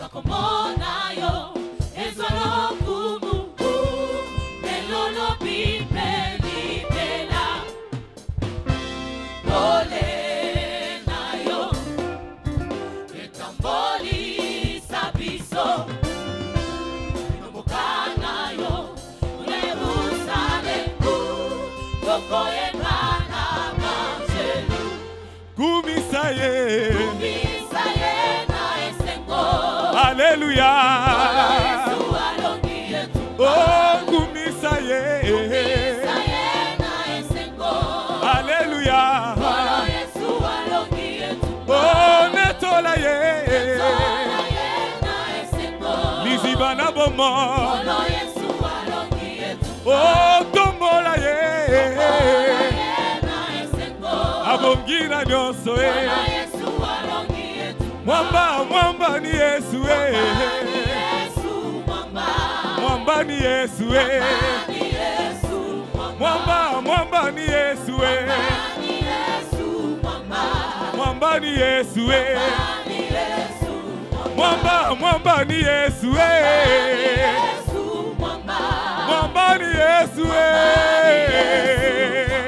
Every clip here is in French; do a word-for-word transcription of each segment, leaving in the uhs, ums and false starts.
Alléluia. Oh, kumisaye. Alléluia. Oh, netolaye. Lizibana bomo. Oh, tombolaye. Abongina nyonso. Mwamba, mwamba ni Yesu eh. Mwamba ni Yesu eh. Mwamba, mwamba ni Yesu eh. Mwamba ni Yesu eh. Mwamba, mwamba ni Yesu eh. Mwamba ni Yesu eh.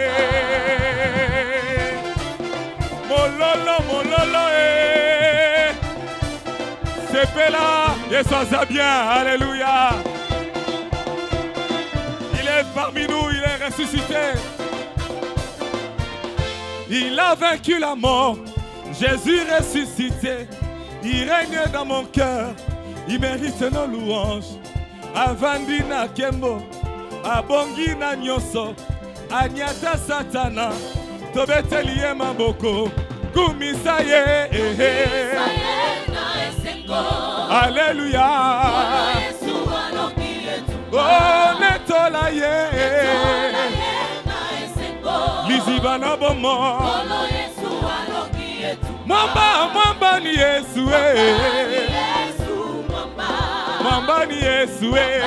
Mololo, mololo eh. C'est là, Yesu bien, alléluia. Il est parmi nous, il est ressuscité. Il a vaincu la mort, Jésus ressuscité. Il règne dans mon cœur, il mérite nos louanges. Avandina Kembo, Abongina Nyoso, Agnata Satana, Tobetelie Maboko, Kumisaye, eh, eh. Alléluia. Oh, netolaye. Lizibana bomo. Mwamba, mwamba ni Yesu eh. Mwamba ni Yesu eh.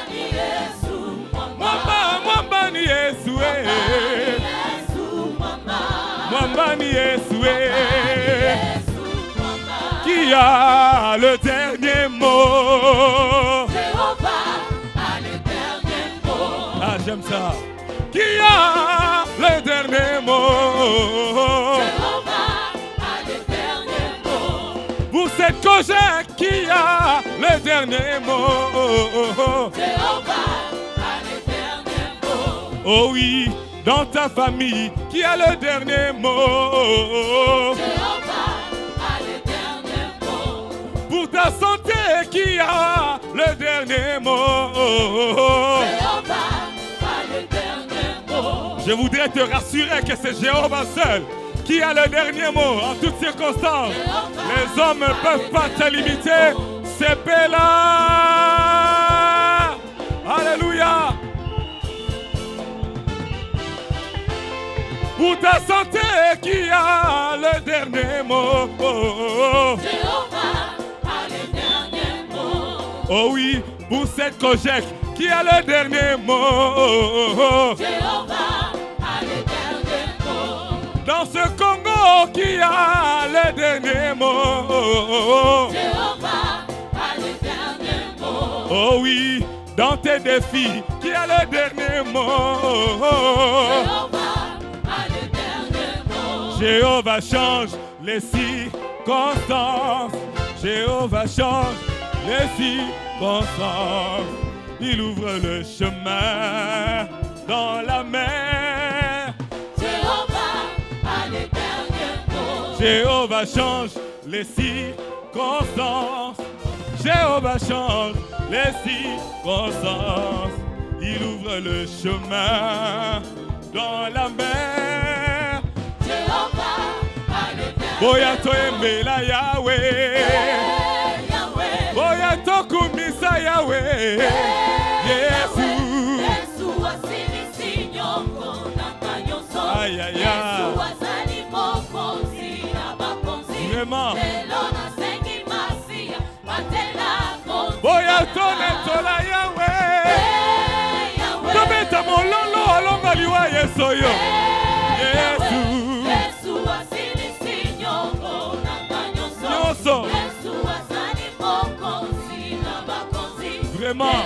Mwamba, mwamba ni Yesu eh. Mwamba ni Yesu eh. Qui a le dernier mot? Jéhovah a le dernier mot. Ah, j'aime ça. Qui a le dernier mot? Jéhovah a le dernier mot. Pour cette cogère, qui a le dernier mot? Jéhovah a le dernier mot. Oh oui, dans ta famille, qui a le dernier mot? Jéhovah. Pour ta santé, qui a le dernier mot? Jéhovah a le dernier mot. Je voudrais te rassurer que c'est Jéhovah seul qui a le dernier mot en toutes circonstances. Jéhovah, les hommes ne peuvent pas te limiter. C'est Péla. Alléluia. Pour ta santé, qui a le dernier mot? Jéhovah. Oh oui, pour cette collecte, qui a le dernier mot? Jéhovah a le dernier mot. Dans ce Congo, qui a le dernier mot? Jéhovah a le dernier mot. Oh oui, dans tes défis, qui a le dernier mot? Jéhovah a le dernier mot. Jéhovah change les circonstances. Jéhovah change les circonstances. Il ouvre le chemin dans la mer. Jéhovah a le dernier mot. Jéhovah change les circonstances. Jéhovah change les circonstances. Il ouvre le chemin dans la mer. Jéhovah a le dernier mot. Boyato embela Yahweh. Boyato kumisa Yahweh. Yesu. Yesu asili nyongo na kanyoso. Aïe aïe aïe. Yesu azali mokonzi abakonzi. Vraiment. Elona sengi masia batela konzi. Boyato netola Yahweh. Tobeta mololo alonga liwa Yesu yo. Yesu. Yesu asili nyongo na kanyoso. Nyonso. Yesu azali mokonzi. Vraiment.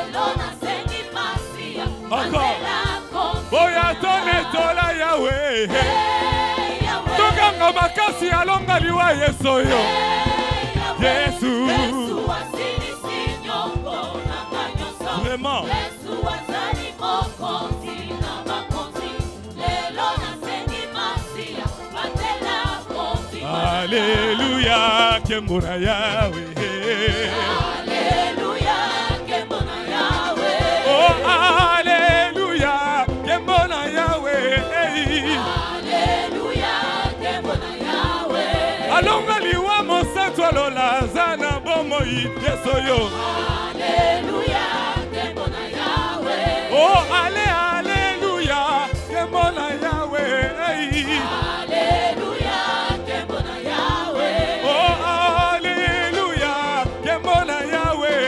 Encore. Boya tone tola Yahweh. Tokanga makasi alonga liwa Yesoyo. Yesu. Vraiment. Alléluia, Kembona Yahweh. Alléluia, Kembona Yahweh. Oh, Alléluia, Kembona Yahweh. Alléluia, Kembona Yahweh. Alonga liwa mosantu alola zana bomoi Yesoyo. Alléluia, Kembona Yahweh. Oh, allé, Alléluia, Kembona Yahweh. Alléluia, Kembona Yahweh. Oh, Alléluia, Kembona Yahweh.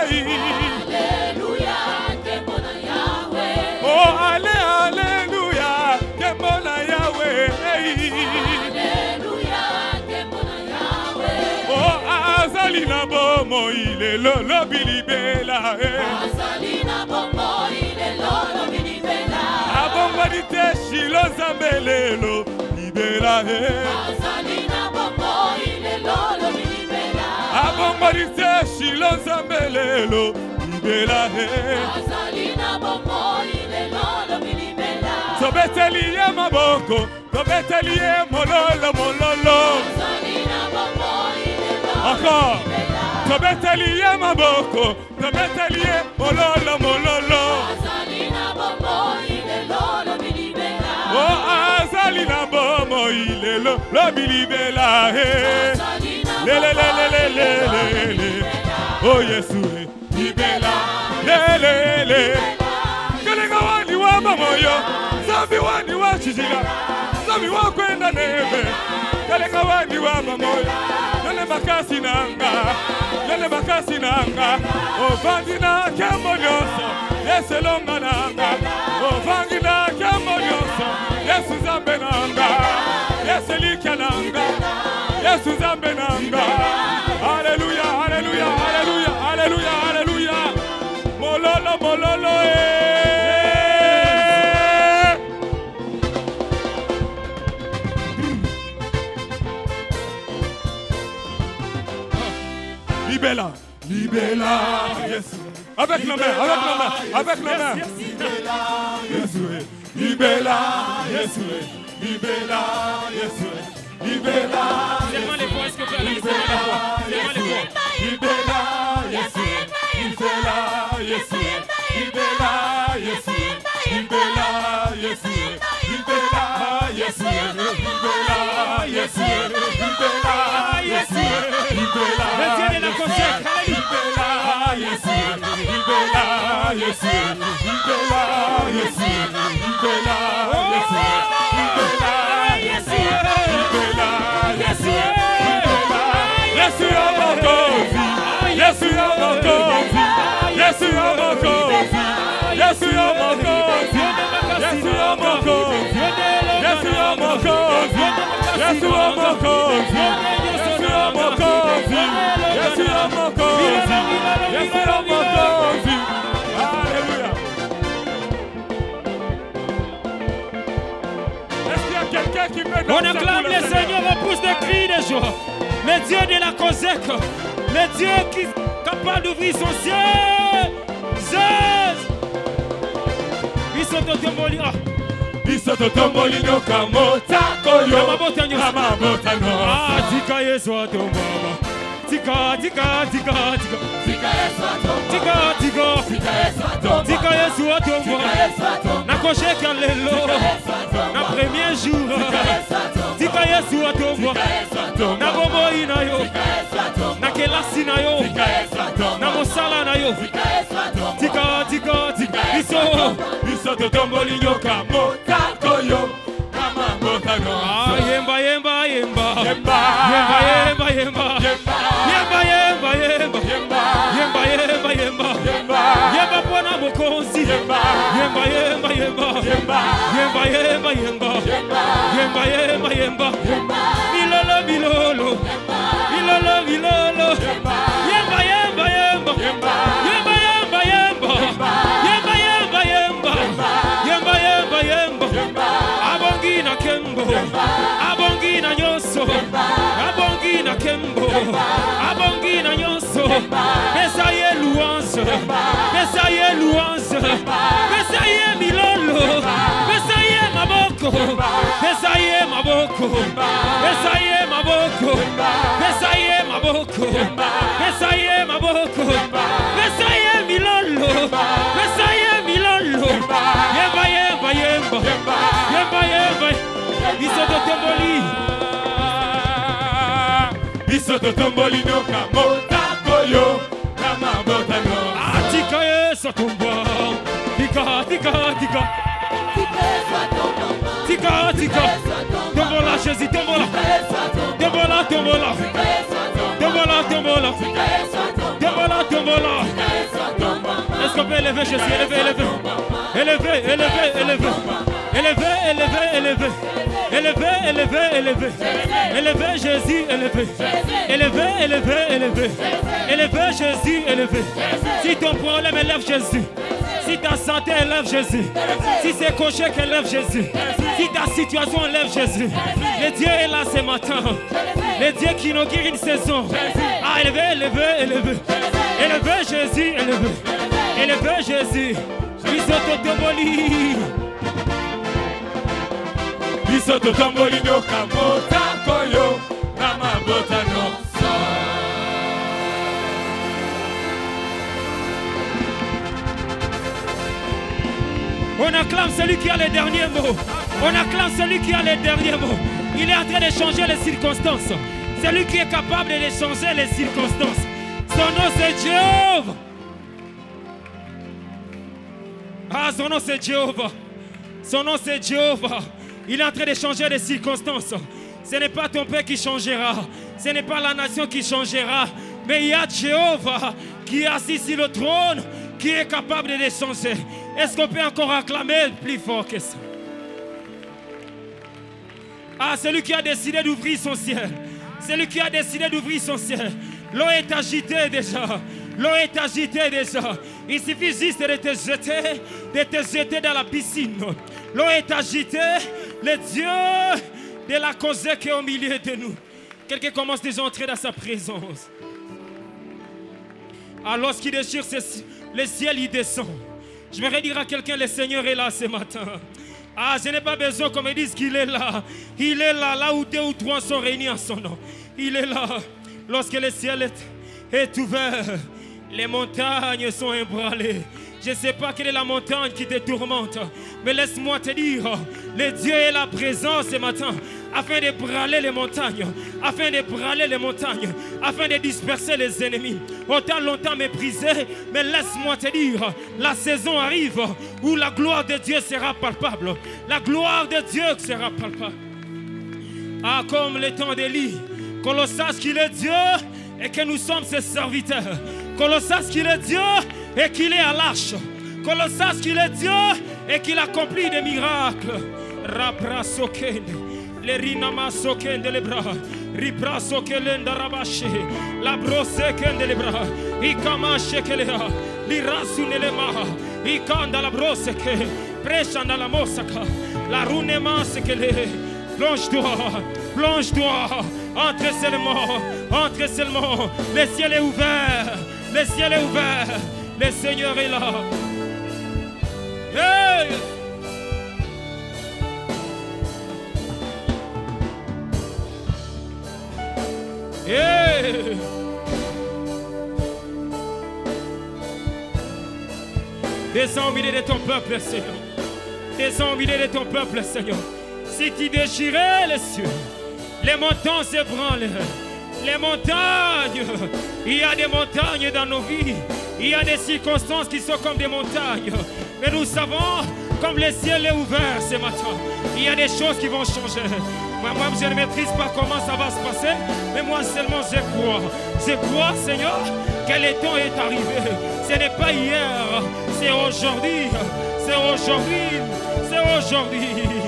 Alléluia, Kembona Yahweh. Oh, allé, Alléluia, Kembona Yahweh. Alléluia, Kembona Yahweh. Oh, Azalina bomo ile lo lo bilibela. Azalina bomo ile lo lo bilibela. Abongwanite shilo zambelelo libela. Azalina bomo ile lo lo bilibela. Abongwanite shilo zambelelo libela. Azalina bomo ile lo lo bilibela. Sobeteliye maboko, sobeteliye mololo mololo. Azalina bomo ile lo lo Encore. bilibela. Sobeteliye maboko, sobeteliye mololo mololo. Azalina bomo ile lo lo bilibela. Oh, Azalina bomo ile lo lo bilibela. Azalina Le le le le le le bomo le ile lo le. bilibela. Oh Yesu, libela. Le le le. Kalenga wani wa mamoyo, zambi wani wa chijila, zambi wa kwenda nebe. Kalenga wani wa mamoyo, yale makasi nanga, yale makasi nanga. Oh vangina kembo nyonso, Yesu longa nanga. Oh vangina kembo nyonso, Yesu zambe nanga. Yesu likia nanga, Yesu zambe nanga. Alléluia, alléluia, alléluia, alléluia, alléluia. Mololo, mololo, eh. Libella, libella, yes. Avec la main, avec la main, avec la main. Yes, libella, yes, libella, yes, libella. Seulement les voix, est-ce que vous pouvez aller seulement les voix? Seulement les voix. Libella, yes, libella, yes, libella, yes, libella, yes, libella, yes, libella, yes, libella, yes, libella. Le Dieu de la conscience, Libella, yes, libella, yes, libella, yes, libella, yes, libella, yes, libella, yes, libella. Yes, you are my coffee. Yes, you are my coffee. Yes, you are my coffee. Yes, you are my coffee. Yes, you are my coffee. Yes, you are my coffee. Yes, you are my coffee. Yes, you are my coffee. Yes, you are my coffee. Yes, you are my coffee. Alléluia. Est-ce qu'il y a quelqu'un qui peut on acclame le Seigneur, on pousse des cris de joie. Le Dieu de la Cosec, le Dieu qui est capable d'ouvrir son ciel. Zez. Ils sont au tomboli. Ils sont au tomboli no kamota koyo. Kamabota nyo. Kamabota no. Ah, tika yesu atombama. Tika, tika, tika, tika. Tika Yesu atomba. Tika, tika. Tika Yesu atomba. Tika yesu atombama. Tika Yesu atomba. Na kosheka lelo. Tika Yesu atomba. Na premier jour. Tika Yesu atomba. Tika yesu atomba. Tika Yesu atomba. Na bomoi na yo. Tika Yesu atomba. Na kelasi na yo. Tika Yesu atomba. Na mosala na yo. Tika Yesu atomba. Tika, tika, tika. Iso. Ils sont au tomboli no kamota koyo. Kamabota no. Ah, yemba, yemba, yemba. Yemba. Yemba, yemba, yemba. Yemba. Yemba, yemba, yemba. Yemba. Yemba, yemba, yemba. Yemba. Yemba pona mokonzi. Yemba. Yemba, yemba, yemba. Yemba. Yemba, yemba, yemba. Yemba. Yemba, yemba, yemba. Yemba. Milolo, milolo. Milolo, milolo. Yemba. Yemba, yemba, yemba. Yemba. Yemba, yemba, nkembo abongi na nyonso pesa ye louange pesa ye louange pesa ye milolo pesa ye maboko pesa ye maboko pesa ye maboko pesa ye maboko pesa ye maboko pesa ye milolo pesa ye milolo yemba yemba yemba yemba yemba bisoto tomboli bisoto tomboli no kamota koyo kama botano atika yeso tomba tika tika tika tika tika tombola Jésus tombola tombola tombola tombola tombola tombola tombola est-ce qu'on peut élever Jésus élever élever élever élever élever élever élever élever élever élever élever élever Jésus élever élever élever élever élever Jésus élever si ton problème élève Jésus si ta santé élève Jésus si c'est coché qu'élève Jésus si ta situation élève Jésus le Dieu est là ce matin le Dieu qui nous guérit une saison ah élever élever élever élever Jésus élever élever Jésus bisoto tomboli bisoto tomboli no kamota koyo kama botano. On acclame celui qui a les derniers mots. On acclame celui qui a les derniers mots. Il est en train de changer les circonstances. Celui qui est capable de changer les circonstances. Son nom c'est Jéhovah. Ah, son nom c'est Jéhovah. Son nom c'est Jéhovah. Il est en train de changer les circonstances. Ce n'est pas ton père qui changera. Ce n'est pas la nation qui changera. Mais il y a Jéhovah qui est assis sur le trône, qui est capable de les changer. Est-ce qu'on peut encore acclamer plus fort que ça? Ah, celui qui a décidé d'ouvrir son ciel. Celui qui a décidé d'ouvrir son ciel. L'eau est agitée déjà. L'eau est agitée déjà. Il suffit juste de te jeter, de te jeter dans la piscine. L'eau est agitée. Le Dieu de la cause qui est au milieu de nous. Quelqu'un commence déjà à entrer dans sa présence. Alors lorsqu'il déchire le ciel, il descend. Je vais dire à quelqu'un, le Seigneur est là ce matin. Ah, je n'ai pas besoin qu'on me dise qu'il est là. Il est là, là où deux ou trois sont réunis en son nom. Il est là. Lorsque le ciel est, est ouvert, les montagnes sont ébranlées. Je ne sais pas quelle est la montagne qui te tourmente, mais laisse-moi te dire, le Dieu est là présent ce matin, afin de braler les montagnes, afin de braler les montagnes, afin de disperser les ennemis. Autant longtemps méprisé, mais laisse-moi te dire, la saison arrive où la gloire de Dieu sera palpable. La gloire de Dieu sera palpable. Ah, comme le temps d'Élie, que l'on sache qu'il est Dieu et que nous sommes ses serviteurs. Que l'on sache qu'il est Dieu et qu'il est à l'arche. Que l'on sache qu'il est Dieu et qu'il accomplit des miracles. Rapra soken, le rinama soken de les bras. Ripra soken de rabaché. La brosse ken de les bras. Ikama shekelea. L'irasun et les mains. Ikanda la brosse ke. Prêcha dans la mosaka. La runema sekele. Plonge-toi, plonge-toi. Entre seulement, entre seulement. Le ciel est ouvert. Le ciel est ouvert. Le Seigneur est là. Hey! Hey! Descends au milieu de ton peuple, Seigneur. Descends au milieu de ton peuple, Seigneur. Si tu déchirais les cieux, les montagnes s'ébranlent. Les montagnes, il y a des montagnes dans nos vies. Il y a des circonstances qui sont comme des montagnes. Mais nous savons, comme le ciel est ouvert ce matin, il y a des choses qui vont changer. Moi, moi je ne maîtrise pas comment ça va se passer, mais moi seulement je crois. Je crois, Seigneur, que le temps est arrivé. Ce n'est pas hier, c'est aujourd'hui. C'est aujourd'hui. C'est aujourd'hui.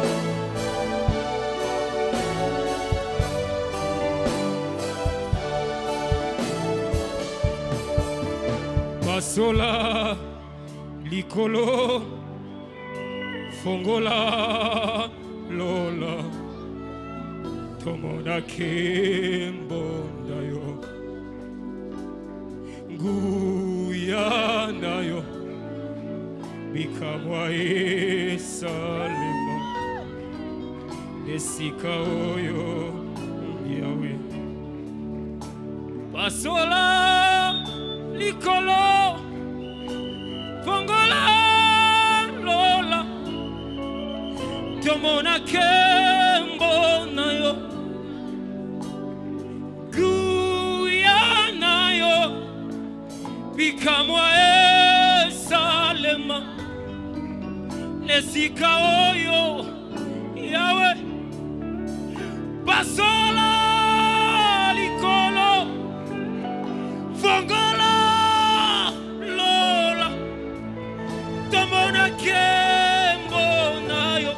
Sola, Licolo, Fongola, Lola. Tomona Kimbo Nayo Guya Nayo Bikamwa Esalema Nesika Oyo Yahweh Pasola Likolo Fongola Lola Tomona Kimbo Nayo Guya Nayo Bikamwa Esalema Nesika Oyo Yahweh Pasola Likolo Fongola Lola Tomona Kimbo Nayo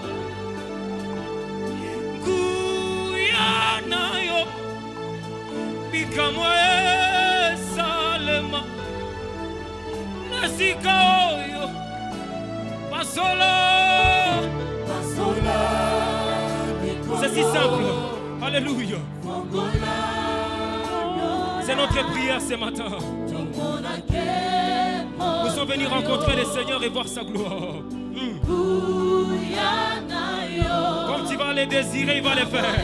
Guya Nayo Bikamwa Esalema Nesika Oyo Pasola. C'est si simple. Alléluia. C'est notre prière ce matin. Nous sommes venus rencontrer le Seigneur et voir sa gloire. Mm. Comme tu vas les désirer, il va les faire.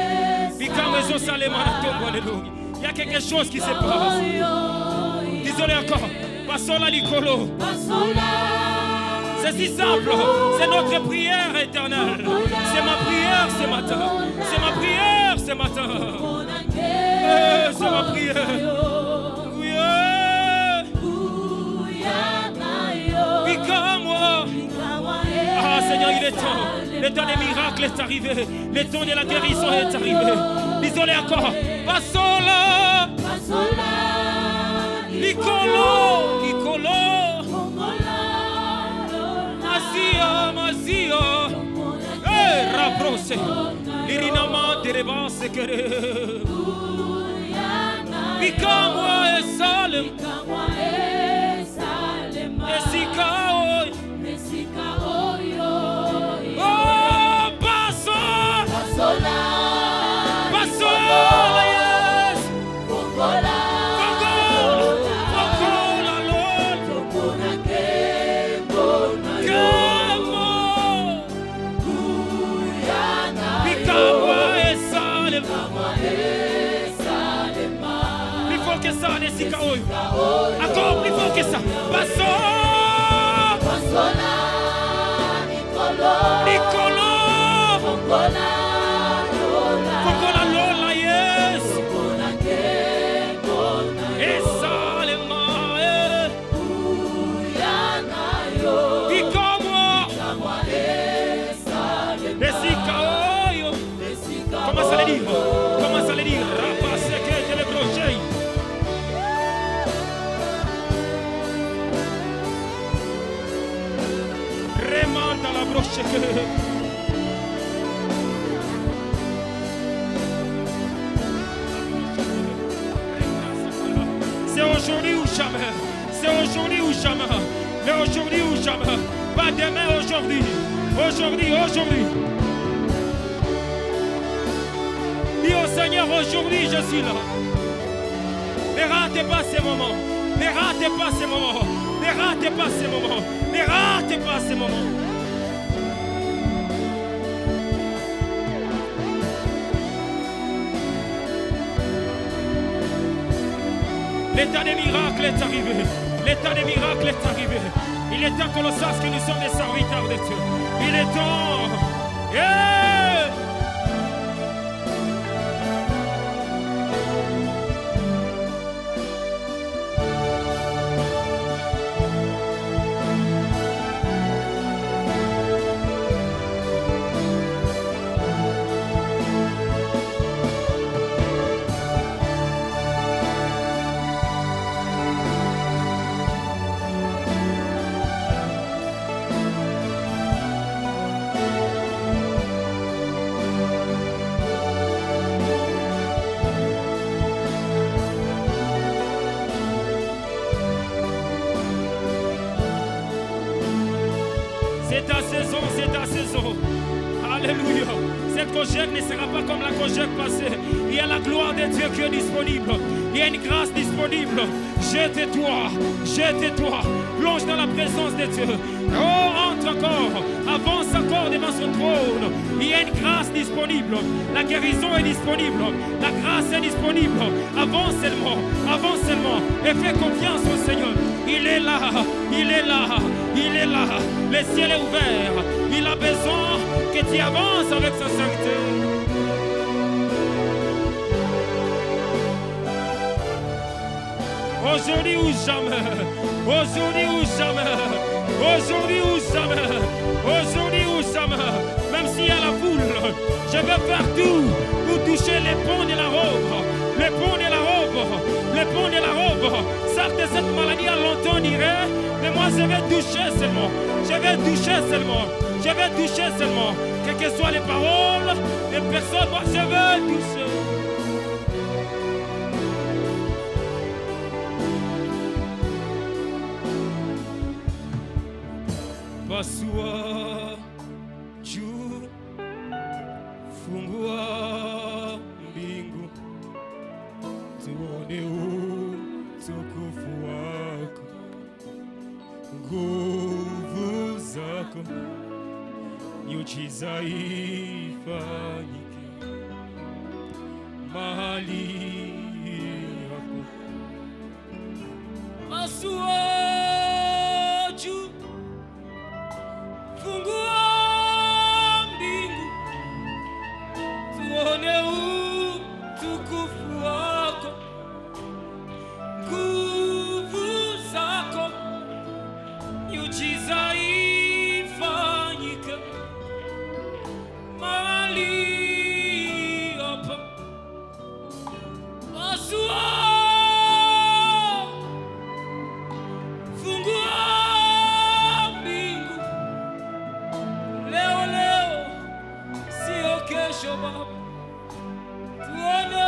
Il y a quelque chose qui se passe. Désolé encore. Passons la Nicolo. C'est si simple, c'est notre prière éternelle. C'est ma prière ce matin. C'est ma prière ce matin. Eh, c'est ma prière. Oui. Pique-moi. Ah Seigneur, il est temps. Le temps des miracles est arrivé. Le temps de la guérison est arrivé. Désolé encore. Passons là. Nicolo. Nicolo. Masia, Masia, eh, Rabrose, Irinama, Derebase, Kere, Pikamwa et Salem, Nesika Oyo, oh, Basso, Basso, yes, Fongola, Fongola, Lord, encore plus fort que ça. Passons. Nicolo. Fongola Lola, yes. Et Salema. Pique-moi. Nesika Oyo. Commence à le dire. Commence à le dire. Rapace que je le brochet. Dans la broche c'est aujourd'hui ou jamais. C'est aujourd'hui ou jamais. Mais aujourd'hui ou jamais. Pas demain, aujourd'hui. Aujourd'hui, aujourd'hui. Dis au Seigneur, aujourd'hui je suis là. Ne ratez pas ces moments. Ne ratez pas ces moments. Ne ratez pas ces moments. Ne ratez pas ces moments. L'état des miracles est arrivé. L'état des miracles est arrivé. Il est temps qu'on le sache que nous sommes des serviteurs de Dieu. Il est temps. Yeah! C'est ta saison, c'est ta saison. Alléluia. Cette collecte ne sera pas comme la collecte passée. Il y a la gloire de Dieu qui est disponible. Il y a une grâce disponible. Jette-toi, jette-toi, plonge dans la présence de Dieu. Oh, entre encore, avance encore devant son trône. Il y a une grâce disponible. La guérison est disponible. La grâce est disponible. Avance seulement, avance seulement et fais confiance au Seigneur. Il est là, il est là, il est là. Le ciel est ouvert. Il a besoin que tu avances avec sincérité. Aujourd'hui ou jamais, aujourd'hui ou jamais, aujourd'hui ou jamais, aujourd'hui ou jamais, même s'il y a la foule, je vais faire tout pour toucher les ponts de la robe, les ponts de la robe, les ponts de la robe. Certes, cette maladie a longtemps duré, mais moi je vais toucher seulement, je vais toucher seulement, je vais toucher seulement, quelles que soient les paroles, les personnes, moi je vais toucher. Pasua juu, fungua mbingu, tuone utukufu wako, nguvu zako, miujiza ifanyike mahali hapo. Pasua juu, fungua mbingu, tuone utukufu wako, nguvu zako, miujiza ifanyike mahali hapa. Pasua, fungua mbingu, leo leo, sio kesho Baba. Tuone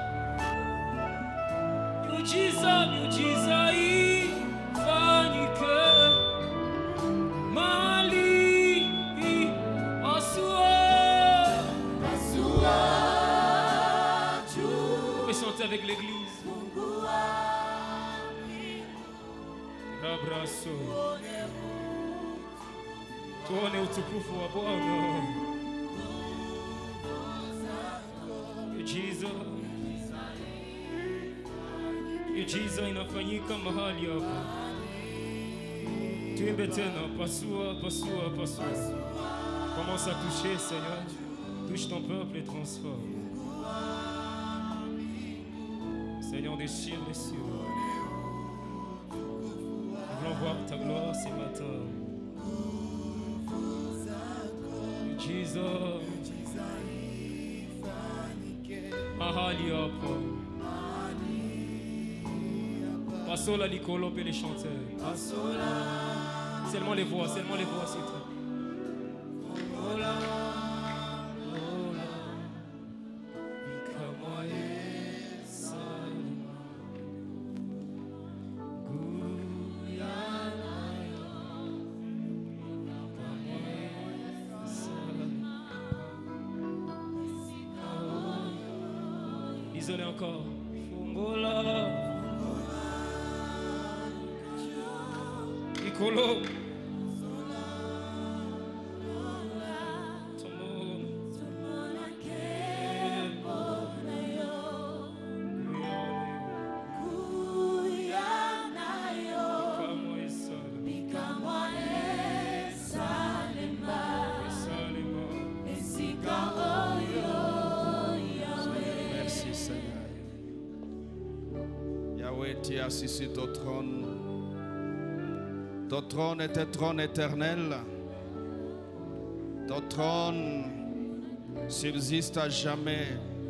miujiza, miujiza ifanyike mahali pasua. On peut chanter avec l'église. Abraço. Tuone utukufu wa Bwana. Miujiza, miujiza inafanyika mahali hapa. Tuimbe tena, pasua, pasua, pasua. Commence à toucher, Seigneur. Touche ton peuple et transforme. Seigneur, déchire les cieux. Nous voulons voir ta gloire ce matin. Jesus, mahali hapa. Pasola Nicolo et les chanteurs. Seulement les voix, seulement les voix, c'est tout. Isolé encore. Fungola. Nicolo. Tu es assis sur ton trône. Ton trône est un trône éternel. Ton trône subsiste à jamais.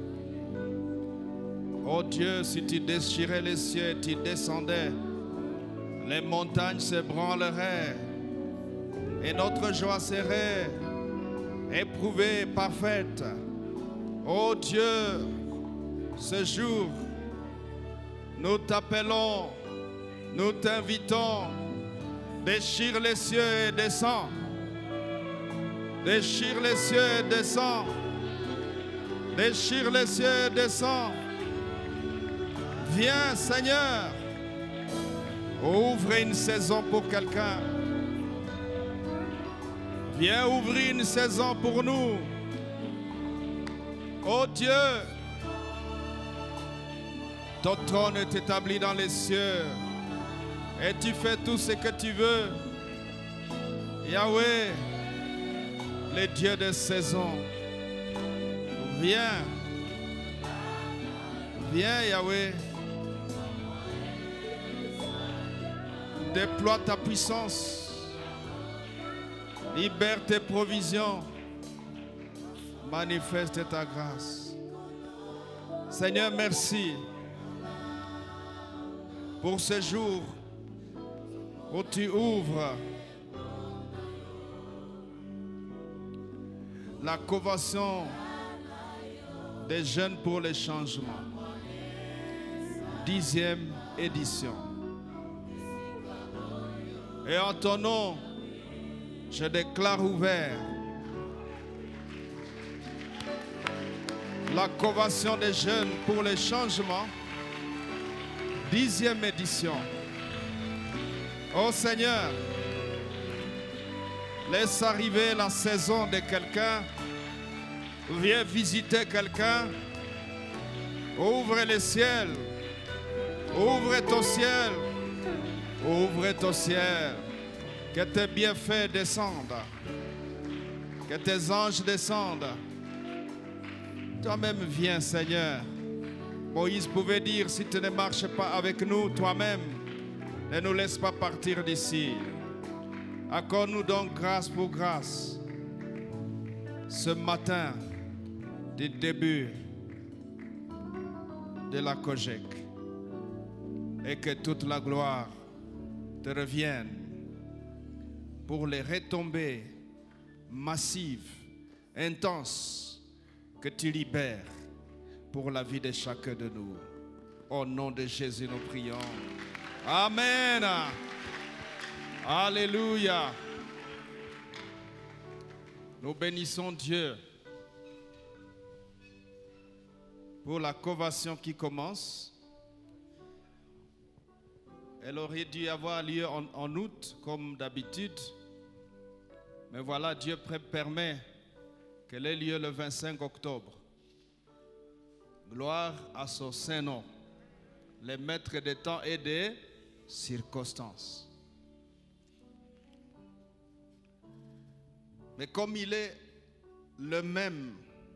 Oh Dieu, si tu déchirais les cieux, tu descendais, les montagnes s'ébranleraient et notre joie serait éprouvée, parfaite. Oh Dieu, ce jour, nous t'appelons, nous t'invitons, déchire les cieux et descends. Déchire les cieux et descends. Déchire les cieux, descends. Viens, Seigneur. Ouvre une saison pour quelqu'un. Viens ouvrir une saison pour nous. Oh Dieu, ton trône est établi dans les cieux et tu fais tout ce que tu veux. Yahweh, le Dieu des saisons, viens, viens Yahweh, déploie ta puissance, libère tes provisions, manifeste ta grâce. Seigneur, merci pour ce jour où tu ouvres la convention des jeunes pour le changement. Dixième édition. Et en ton nom, je déclare ouvert la convention des jeunes pour le changement. Dixième édition. Oh Seigneur, laisse arriver la saison de quelqu'un. Viens visiter quelqu'un. Ouvre le ciel. Ouvre ton ciel. Ouvre ton ciel. Que tes bienfaits descendent. Que tes anges descendent. Toi-même viens, Seigneur. Moïse pouvait dire, si tu ne marches pas avec nous, toi-même, ne nous laisse pas partir d'ici. Accorde-nous donc grâce pour grâce. Ce matin, du début de la Kojek. Et que toute la gloire te revienne pour les retombées massives, intenses, que tu libères pour la vie de chacun de nous. Au nom de Jésus, nous prions. Amen. Alléluia. Nous bénissons Dieu pour la convention qui commence. Elle aurait dû avoir lieu en, en août, comme d'habitude. Mais voilà, Dieu permet qu'elle ait lieu le vingt-cinq octobre. Gloire à son Saint-Nom, le maître des temps et des circonstances. Mais comme il est le même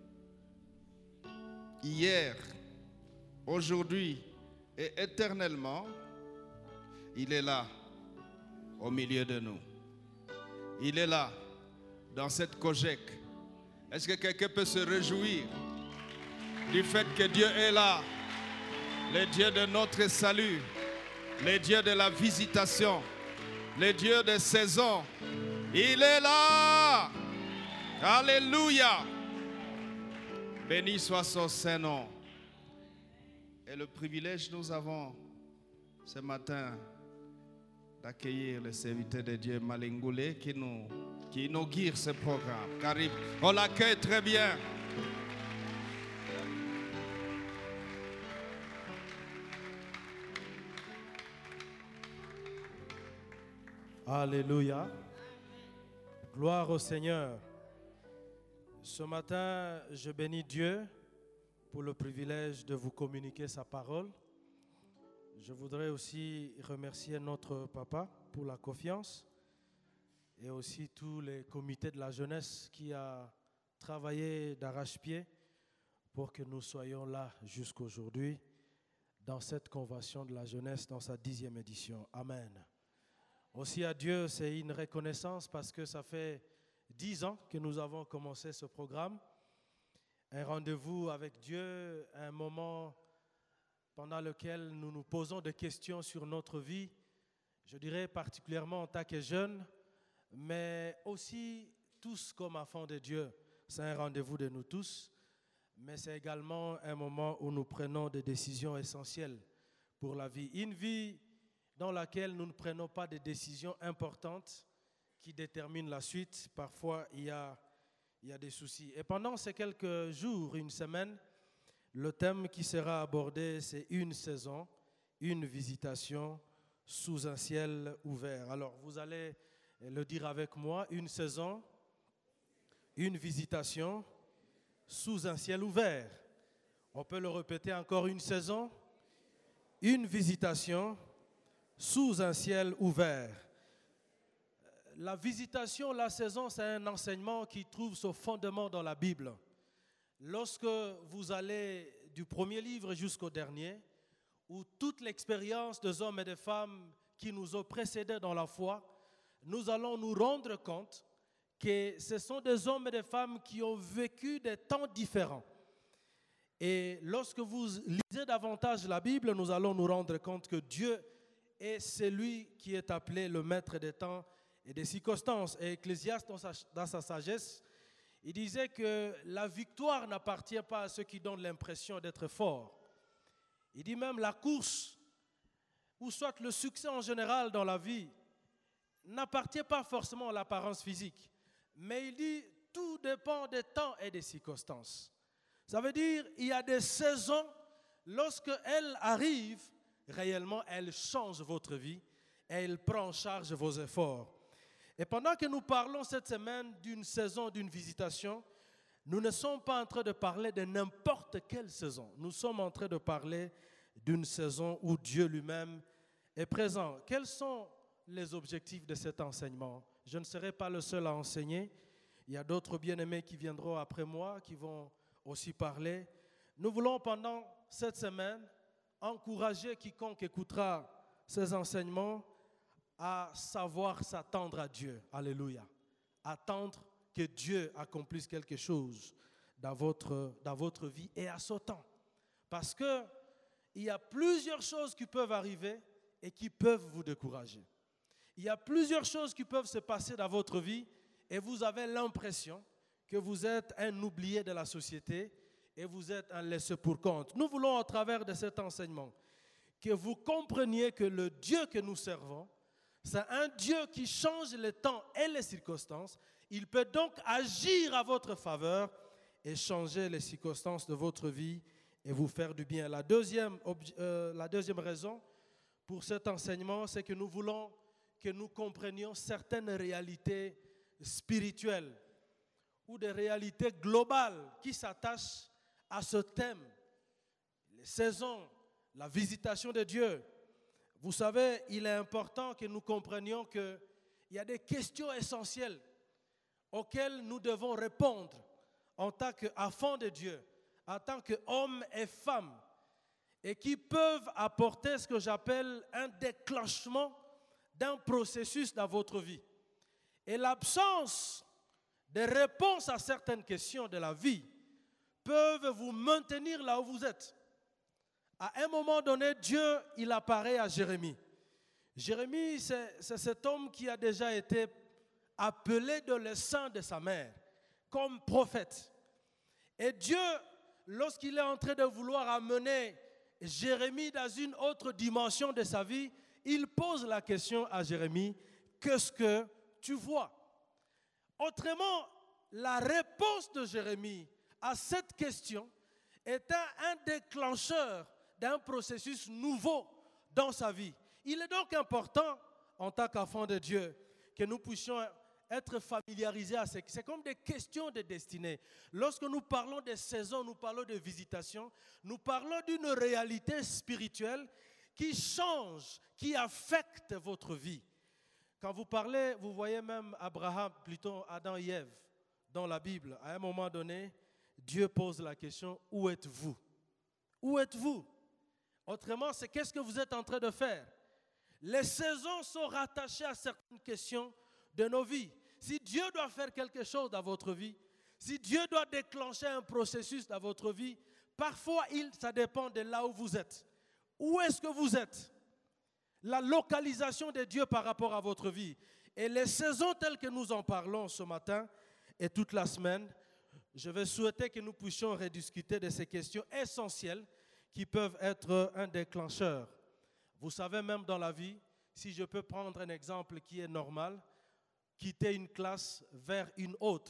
hier, aujourd'hui et éternellement, il est là au milieu de nous. Il est là dans cette Kojek. Est-ce que quelqu'un peut se réjouir du fait que Dieu est là, le Dieu de notre salut, le Dieu de la visitation, le Dieu des saisons? Il est là. Alléluia. Béni soit son Saint-Nom. Et le privilège nous avons ce matin d'accueillir le serviteur de Dieu Malingoulé qui nous, qui inaugure ce programme. Car on l'accueille très bien. Alléluia. Gloire au Seigneur. Ce matin, je bénis Dieu pour le privilège de vous communiquer sa parole. Je voudrais aussi remercier notre papa pour la confiance et aussi tous les comités de la jeunesse qui a travaillé d'arrache-pied pour que nous soyons là jusqu'aujourd'hui dans cette convention de la jeunesse dans sa dixième édition. Amen. Aussi à Dieu, c'est une reconnaissance parce que ça fait dix ans que nous avons commencé ce programme. Un rendez-vous avec Dieu, un moment pendant lequel nous nous posons des questions sur notre vie, je dirais particulièrement en tant que jeunes, mais aussi tous comme enfants de Dieu. C'est un rendez-vous de nous tous, mais c'est également un moment où nous prenons des décisions essentielles pour la vie. Une vie dans laquelle nous ne prenons pas des décisions importantes qui déterminent la suite. Parfois, il y a, il y a des soucis. Et pendant ces quelques jours, une semaine, le thème qui sera abordé, c'est une saison, une visitation sous un ciel ouvert. Alors, vous allez le dire avec moi, une saison, une visitation sous un ciel ouvert. On peut le répéter encore, une saison, une visitation sous un ciel ouvert. La visitation, la saison, c'est un enseignement qui trouve son fondement dans la Bible. Lorsque vous allez du premier livre jusqu'au dernier, où toute l'expérience des hommes et des femmes qui nous ont précédés dans la foi, nous allons nous rendre compte que ce sont des hommes et des femmes qui ont vécu des temps différents. Et lorsque vous lisez davantage la Bible, nous allons nous rendre compte que Dieu est celui qui est appelé le maître des temps et des circonstances. Et Ecclésiaste, dans sa, dans sa sagesse, il disait que la victoire n'appartient pas à ceux qui donnent l'impression d'être forts. Il dit même la course, ou soit le succès en général dans la vie, n'appartient pas forcément à l'apparence physique. Mais il dit, tout dépend des temps et des circonstances. Ça veut dire, il y a des saisons, lorsqu'elles arrivent, réellement, elles changent votre vie et elles prennent en charge vos efforts. Et pendant que nous parlons cette semaine d'une saison, d'une visitation, nous ne sommes pas en train de parler de n'importe quelle saison. Nous sommes en train de parler d'une saison où Dieu lui-même est présent. Quels sont les objectifs de cet enseignement? Je ne serai pas le seul à enseigner. Il y a d'autres bien-aimés qui viendront après moi, qui vont aussi parler. Nous voulons pendant cette semaine encourager quiconque écoutera ces enseignements à savoir s'attendre à Dieu. Alléluia. Attendre que Dieu accomplisse quelque chose dans votre, dans votre vie et à son temps. Parce qu'il y a plusieurs choses qui peuvent arriver et qui peuvent vous décourager. Il y a plusieurs choses qui peuvent se passer dans votre vie et vous avez l'impression que vous êtes un oublié de la société et vous êtes un laissé-pour-compte. Nous voulons, à travers de cet enseignement, que vous compreniez que le Dieu que nous servons, c'est un Dieu qui change les temps et les circonstances. Il peut donc agir à votre faveur et changer les circonstances de votre vie et vous faire du bien. La deuxième, euh, la deuxième raison pour cet enseignement, c'est que nous voulons que nous comprenions certaines réalités spirituelles ou des réalités globales qui s'attachent à ce thème. Les saisons, la visitation de Dieu. Vous savez, il est important que nous comprenions qu'il y a des questions essentielles auxquelles nous devons répondre en tant qu'enfants de Dieu, en tant qu'hommes et femmes, et qui peuvent apporter ce que j'appelle un déclenchement d'un processus dans votre vie. Et l'absence de réponse à certaines questions de la vie peuvent vous maintenir là où vous êtes. À un moment donné, Dieu, il apparaît à Jérémie. Jérémie, c'est, c'est cet homme qui a déjà été appelé de le sein de sa mère comme prophète. Et Dieu, lorsqu'il est en train de vouloir amener Jérémie dans une autre dimension de sa vie, il pose la question à Jérémie, qu'est-ce que tu vois? Autrement, la réponse de Jérémie à cette question est un, un déclencheur d'un processus nouveau dans sa vie. Il est donc important, en tant qu'enfant de Dieu, que nous puissions être familiarisés à ces... C'est comme des questions de destinée. Lorsque nous parlons de saisons, nous parlons de visitation, nous parlons d'une réalité spirituelle qui change, qui affecte votre vie. Quand vous parlez, vous voyez même Abraham, plutôt Adam et Ève, dans la Bible, à un moment donné, Dieu pose la question, où êtes-vous? Où êtes-vous? Autrement, c'est qu'est-ce que vous êtes en train de faire? Les saisons sont rattachées à certaines questions de nos vies. Si Dieu doit faire quelque chose dans votre vie, si Dieu doit déclencher un processus dans votre vie, parfois il, ça dépend de là où vous êtes. Où est-ce que vous êtes? La localisation de Dieu par rapport à votre vie. Et les saisons telles que nous en parlons ce matin et toute la semaine, je vais souhaiter que nous puissions rediscuter de ces questions essentielles qui peuvent être un déclencheur. Vous savez, même dans la vie, si je peux prendre un exemple qui est normal, quitter une classe vers une autre,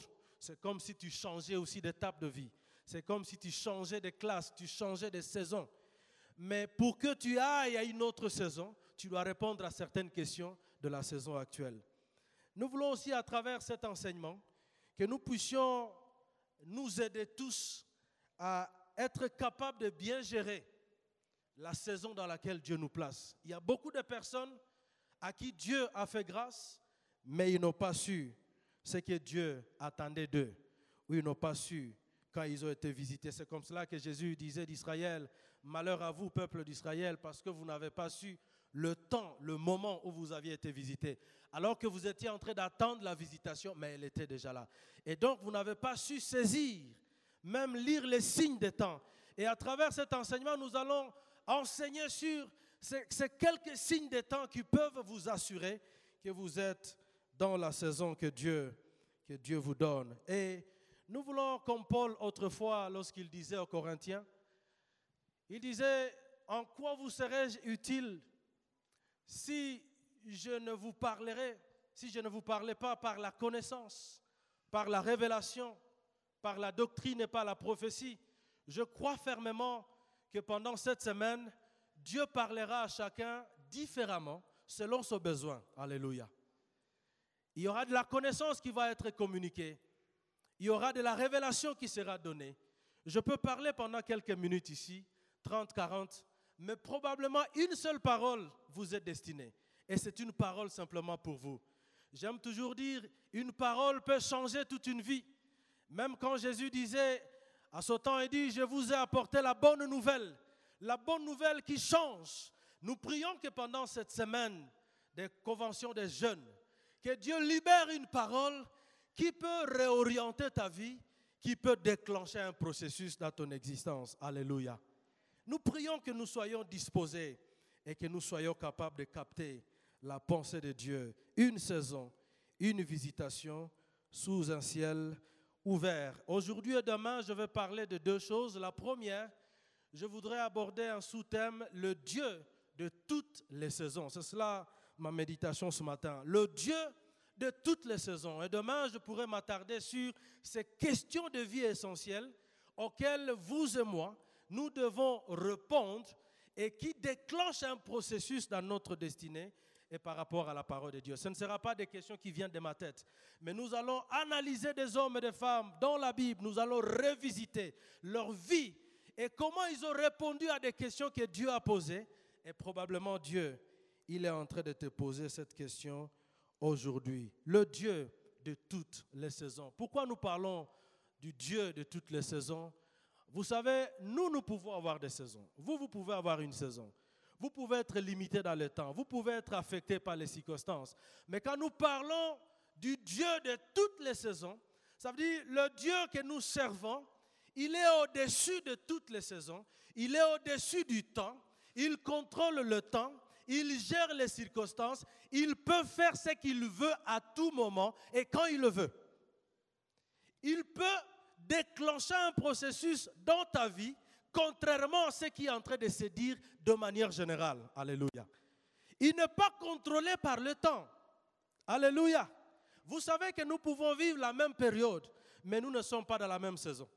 c'est comme si tu changeais aussi d'étape de vie. C'est comme si tu changeais de classe, tu changeais de saison. Mais pour que tu ailles à une autre saison, tu dois répondre à certaines questions de la saison actuelle. Nous voulons aussi, à travers cet enseignement, que nous puissions nous aider tous à être capables de bien gérer la saison dans laquelle Dieu nous place. Il y a beaucoup de personnes à qui Dieu a fait grâce, mais ils n'ont pas su ce que Dieu attendait d'eux, ou ils n'ont pas su quand ils ont été visités. C'est comme cela que Jésus disait d'Israël, « Malheur à vous, peuple d'Israël, parce que vous n'avez pas su le temps, le moment où vous aviez été visités. Alors que vous étiez en train d'attendre la visitation, mais elle était déjà là. Et donc, vous n'avez pas su saisir, même lire les signes des temps. Et à travers cet enseignement, nous allons enseigner sur ces, ces quelques signes des temps qui peuvent vous assurer que vous êtes dans la saison que Dieu, que Dieu vous donne. Et nous voulons, comme Paul autrefois, lorsqu'il disait aux Corinthiens, il disait, en quoi vous serais-je utile si je ne vous parlerai, si je ne vous parlais pas par la connaissance, par la révélation, par la doctrine et par la prophétie. Je crois fermement que pendant cette semaine, Dieu parlera à chacun différemment selon son besoin. Alléluia. Il y aura de la connaissance qui va être communiquée. Il y aura de la révélation qui sera donnée. Je peux parler pendant quelques minutes ici, trente, quarante, mais probablement une seule parole vous est destinée. Et c'est une parole simplement pour vous. J'aime toujours dire, une parole peut changer toute une vie. Même quand Jésus disait, à ce temps, il dit, je vous ai apporté la bonne nouvelle. La bonne nouvelle qui change. Nous prions que pendant cette semaine des conventions des jeunes, que Dieu libère une parole qui peut réorienter ta vie, qui peut déclencher un processus dans ton existence. Alléluia. Nous prions que nous soyons disposés et que nous soyons capables de capter la pensée de Dieu. Une saison, une visitation sous un ciel ouvert. Aujourd'hui et demain, je vais parler de deux choses. La première, je voudrais aborder un sous-thème, le Dieu de toutes les saisons. C'est cela ma méditation ce matin. Le Dieu de toutes les saisons. Et demain, je pourrais m'attarder sur ces questions de vie essentielles auxquelles vous et moi, nous devons répondre et qui déclenchent un processus dans notre destinée et par rapport à la parole de Dieu. Ce ne sera pas des questions qui viennent de ma tête, mais nous allons analyser des hommes et des femmes dans la Bible. Nous allons revisiter leur vie et comment ils ont répondu à des questions que Dieu a posées. Et probablement Dieu, il est en train de te poser cette question aujourd'hui. Le Dieu de toutes les saisons. Pourquoi nous parlons du Dieu de toutes les saisons? Vous savez, nous, nous pouvons avoir des saisons. Vous, vous pouvez avoir une saison. Vous pouvez être limité dans le temps. Vous pouvez être affecté par les circonstances. Mais quand nous parlons du Dieu de toutes les saisons, ça veut dire le Dieu que nous servons, il est au-dessus de toutes les saisons. Il est au-dessus du temps. Il contrôle le temps. Il gère les circonstances. Il peut faire ce qu'il veut à tout moment et quand il le veut. Il peut déclencher un processus dans ta vie, contrairement à ce qui est en train de se dire de manière générale. Alléluia. Il n'est pas contrôlé par le temps. Alléluia. Vous savez que nous pouvons vivre la même période, mais nous ne sommes pas dans la même saison.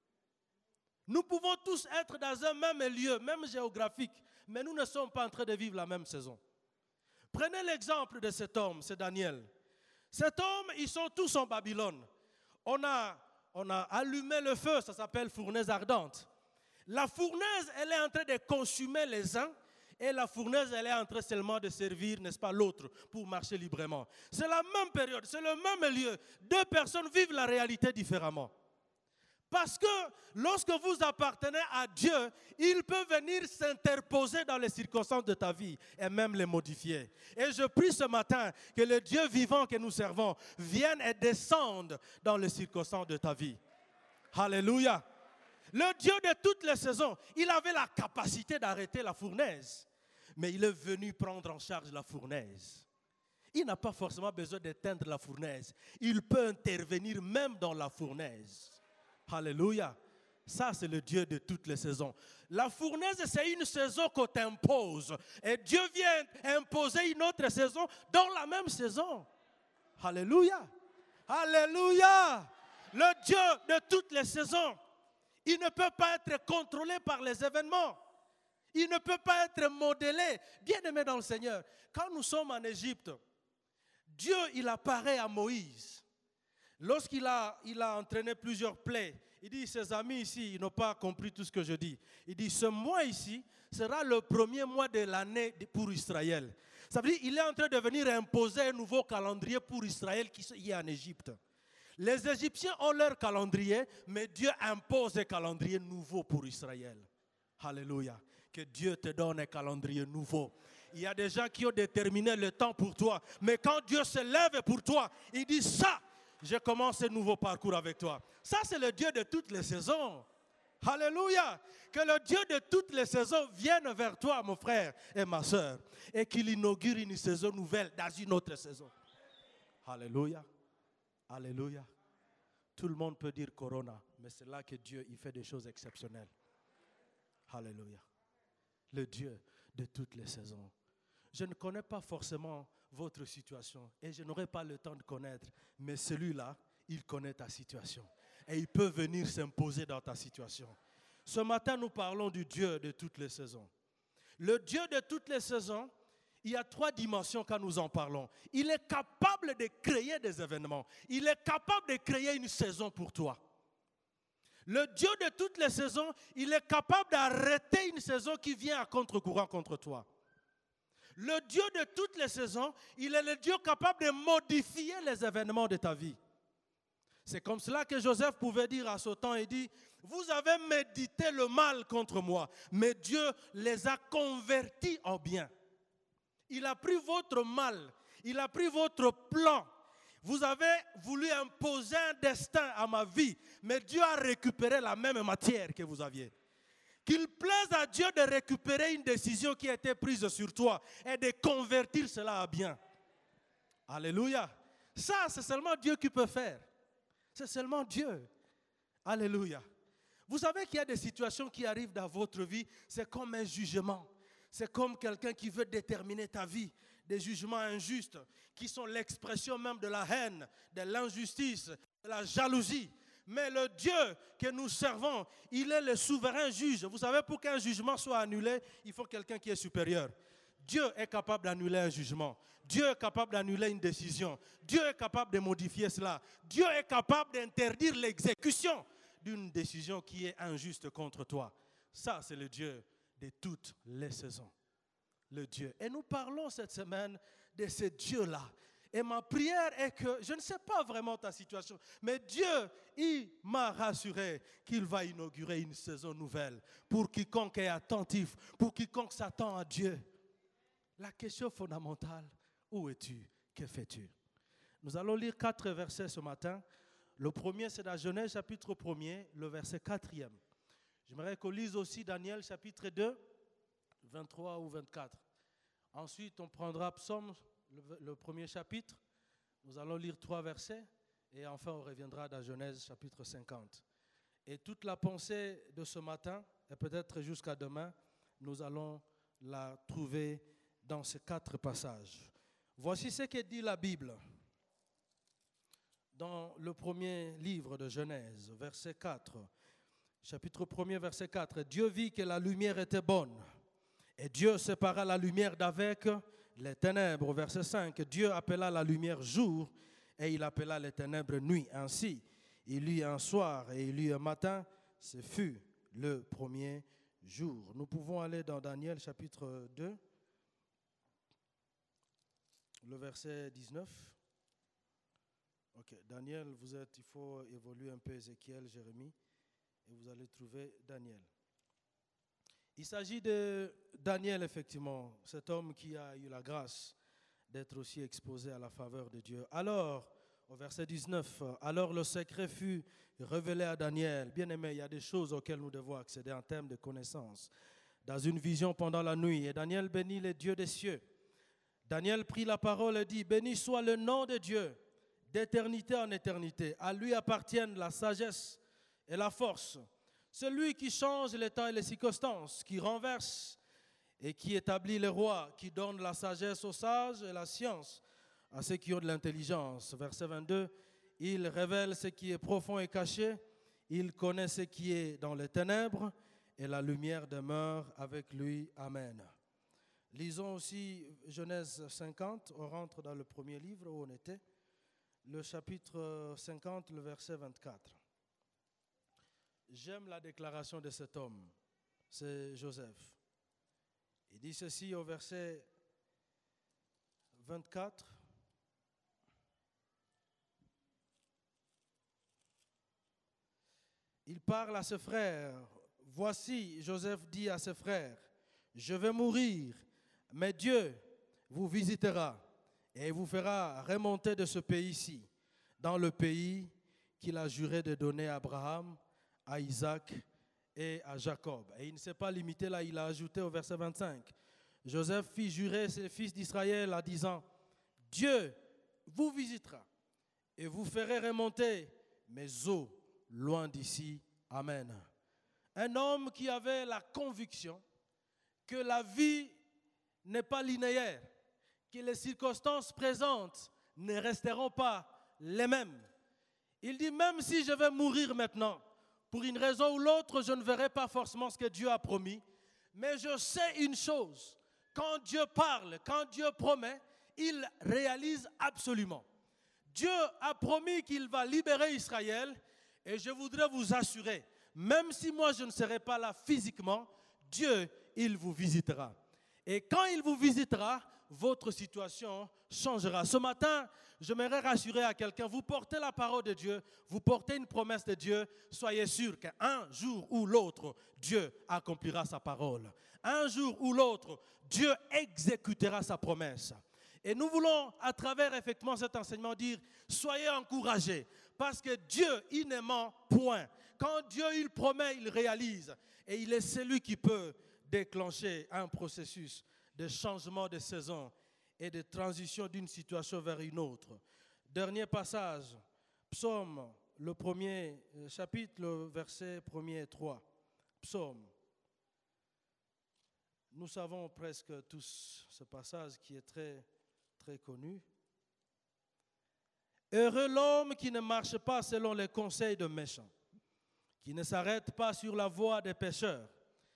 Nous pouvons tous être dans un même lieu, même géographique, mais nous ne sommes pas en train de vivre la même saison. Prenez l'exemple de cet homme, c'est Daniel. Cet homme, ils sont tous en Babylone. On a, on a allumé le feu, ça s'appelle fournaise ardente. La fournaise, elle est en train de consumer les uns et la fournaise, elle est en train seulement de servir, n'est-ce pas, l'autre pour marcher librement. C'est la même période, c'est le même lieu. Deux personnes vivent la réalité différemment. Parce que lorsque vous appartenez à Dieu, il peut venir s'interposer dans les circonstances de ta vie et même les modifier. Et je prie ce matin que le Dieu vivant que nous servons vienne et descende dans les circonstances de ta vie. Alléluia. Le Dieu de toutes les saisons, il avait la capacité d'arrêter la fournaise. Mais il est venu prendre en charge la fournaise. Il n'a pas forcément besoin d'éteindre la fournaise. Il peut intervenir même dans la fournaise. Alléluia. Ça, c'est le Dieu de toutes les saisons. La fournaise, c'est une saison qu'on t'impose. Et Dieu vient imposer une autre saison dans la même saison. Alléluia. Alléluia. Le Dieu de toutes les saisons. Il ne peut pas être contrôlé par les événements. Il ne peut pas être modélé. Bien-aimé dans le Seigneur, quand nous sommes en Égypte, Dieu, il apparaît à Moïse. Lorsqu'il a, il a entraîné plusieurs plaies, il dit, ses amis ici, ils n'ont pas compris tout ce que je dis. Il dit, ce mois ici sera le premier mois de l'année pour Israël. Ça veut dire qu'il est en train de venir imposer un nouveau calendrier pour Israël qui est en Égypte. Les Égyptiens ont leur calendrier, mais Dieu impose un calendrier nouveau pour Israël. Alléluia. Que Dieu te donne un calendrier nouveau. Il y a des gens qui ont déterminé le temps pour toi, mais quand Dieu se lève pour toi, il dit ça, je commence un nouveau parcours avec toi. Ça, c'est le Dieu de toutes les saisons. Alléluia. Que le Dieu de toutes les saisons vienne vers toi, mon frère et ma soeur, et qu'il inaugure une saison nouvelle dans une autre saison. Alléluia. Alléluia. Tout le monde peut dire Corona, mais c'est là que Dieu il fait des choses exceptionnelles. Alléluia. Le Dieu de toutes les saisons. Je ne connais pas forcément votre situation et je n'aurai pas le temps de connaître, mais celui-là, il connaît ta situation et il peut venir s'imposer dans ta situation. Ce matin, nous parlons du Dieu de toutes les saisons. Le Dieu de toutes les saisons, il y a trois dimensions quand nous en parlons. Il est capable de créer des événements. Il est capable de créer une saison pour toi. Le Dieu de toutes les saisons, il est capable d'arrêter une saison qui vient à contre-courant contre toi. Le Dieu de toutes les saisons, il est le Dieu capable de modifier les événements de ta vie. C'est comme cela que Joseph pouvait dire à ce temps, il dit, vous avez médité le mal contre moi, mais Dieu les a convertis en bien. Il a pris votre mal, il a pris votre plan. Vous avez voulu imposer un destin à ma vie, mais Dieu a récupéré la même matière que vous aviez. Qu'il plaise à Dieu de récupérer une décision qui a été prise sur toi et de convertir cela à bien. Alléluia. Ça, c'est seulement Dieu qui peut faire. C'est seulement Dieu. Alléluia. Vous savez qu'il y a des situations qui arrivent dans votre vie, c'est comme un jugement. C'est comme quelqu'un qui veut déterminer ta vie. Des jugements injustes qui sont l'expression même de la haine, de l'injustice, de la jalousie. Mais le Dieu que nous servons, il est le souverain juge. Vous savez, pour qu'un jugement soit annulé, il faut quelqu'un qui est supérieur. Dieu est capable d'annuler un jugement. Dieu est capable d'annuler une décision. Dieu est capable de modifier cela. Dieu est capable d'interdire l'exécution d'une décision qui est injuste contre toi. Ça, c'est le Dieu de toutes les saisons. Le Dieu. Et nous parlons cette semaine de ce Dieu-là. Et ma prière est que, je ne sais pas vraiment ta situation, mais Dieu, il m'a rassuré qu'il va inaugurer une saison nouvelle pour quiconque est attentif, pour quiconque s'attend à Dieu. La question fondamentale, où es-tu? Que fais-tu? Nous allons lire quatre versets ce matin. Le premier, c'est dans Genèse chapitre premier, le verset quatrième. J'aimerais qu'on lise aussi Daniel chapitre deux, vingt-trois ou vingt-quatre. Ensuite, on prendra Psaume, le, le premier chapitre. Nous allons lire trois versets. Et enfin, on reviendra dans Genèse chapitre cinquante. Et toute la pensée de ce matin, et peut-être jusqu'à demain, nous allons la trouver dans ces quatre passages. Voici ce que dit la Bible. Dans le premier livre de Genèse, verset quatre. Chapitre premier, verset quatre. Dieu vit que la lumière était bonne. Et Dieu sépara la lumière d'avec les ténèbres. Verset cinq. Dieu appela la lumière jour et il appela les ténèbres nuit. Ainsi, il y eut un soir et il y eut un matin. Ce fut le premier jour. Nous pouvons aller dans Daniel chapitre deux, le verset dix-neuf. Ok, Daniel, vous êtes, il faut évoluer un peu Ézéchiel, Jérémie, et vous allez trouver Daniel. Il s'agit de Daniel, effectivement, cet homme qui a eu la grâce d'être aussi exposé à la faveur de Dieu. Alors, au verset dix-neuf, alors le secret fut révélé à Daniel. Bien aimé, il y a des choses auxquelles nous devons accéder en termes de connaissances. Dans une vision pendant la nuit, et Daniel bénit les dieux des cieux. Daniel prit la parole et dit, béni soit le nom de Dieu, d'éternité en éternité. À lui appartiennent la sagesse et la force. Celui qui change les temps et les circonstances, qui renverse et qui établit les rois, qui donne la sagesse aux sages et la science à ceux qui ont de l'intelligence. Verset vingt-deux, Il révèle ce qui est profond et caché. Il connaît ce qui est dans les ténèbres. Et la lumière demeure avec lui. Amen. Lisons aussi Genèse cinquante. On rentre dans le premier livre où on était. Le chapitre cinquante, le verset vingt-quatre. J'aime la déclaration de cet homme. C'est Joseph. Il dit ceci au verset vingt-quatre. Il parle à ses frères. Voici, Joseph dit à ses frères, je vais mourir, mais Dieu vous visitera et vous fera remonter de ce pays-ci, dans le pays qu'il a juré de donner à Abraham, à Isaac et à Jacob. Et il ne s'est pas limité là, il a ajouté au verset vingt-cinq. Joseph fit jurer ses fils d'Israël en disant, Dieu vous visitera et vous ferez remonter mes eaux loin d'ici. Amen. Un homme qui avait la conviction que la vie n'est pas linéaire, que les circonstances présentes ne resteront pas les mêmes. Il dit, même si je vais mourir maintenant, pour une raison ou l'autre, je ne verrai pas forcément ce que Dieu a promis, mais je sais une chose, quand Dieu parle, quand Dieu promet, il réalise absolument. Dieu a promis qu'il va libérer Israël, et je voudrais vous assurer, même si moi je ne serai pas là physiquement, Dieu, il vous visitera. Et quand il vous visitera, votre situation changera. Ce matin, j'aimerais rassurer à quelqu'un, vous portez la parole de Dieu, vous portez une promesse de Dieu, soyez sûr qu'un jour ou l'autre, Dieu accomplira sa parole. Un jour ou l'autre, Dieu exécutera sa promesse. Et nous voulons, à travers effectivement cet enseignement, dire, soyez encouragés, parce que Dieu, il ne ment point. Quand Dieu, il promet, il réalise. Et il est celui qui peut déclencher un processus de changement de saison et de transition d'une situation vers une autre. Dernier passage, Psaume, le premier chapitre, le verset premier et trois. Psaume. Nous savons presque tous ce passage qui est très, très connu. Heureux l'homme qui ne marche pas selon les conseils de méchants, qui ne s'arrête pas sur la voie des pécheurs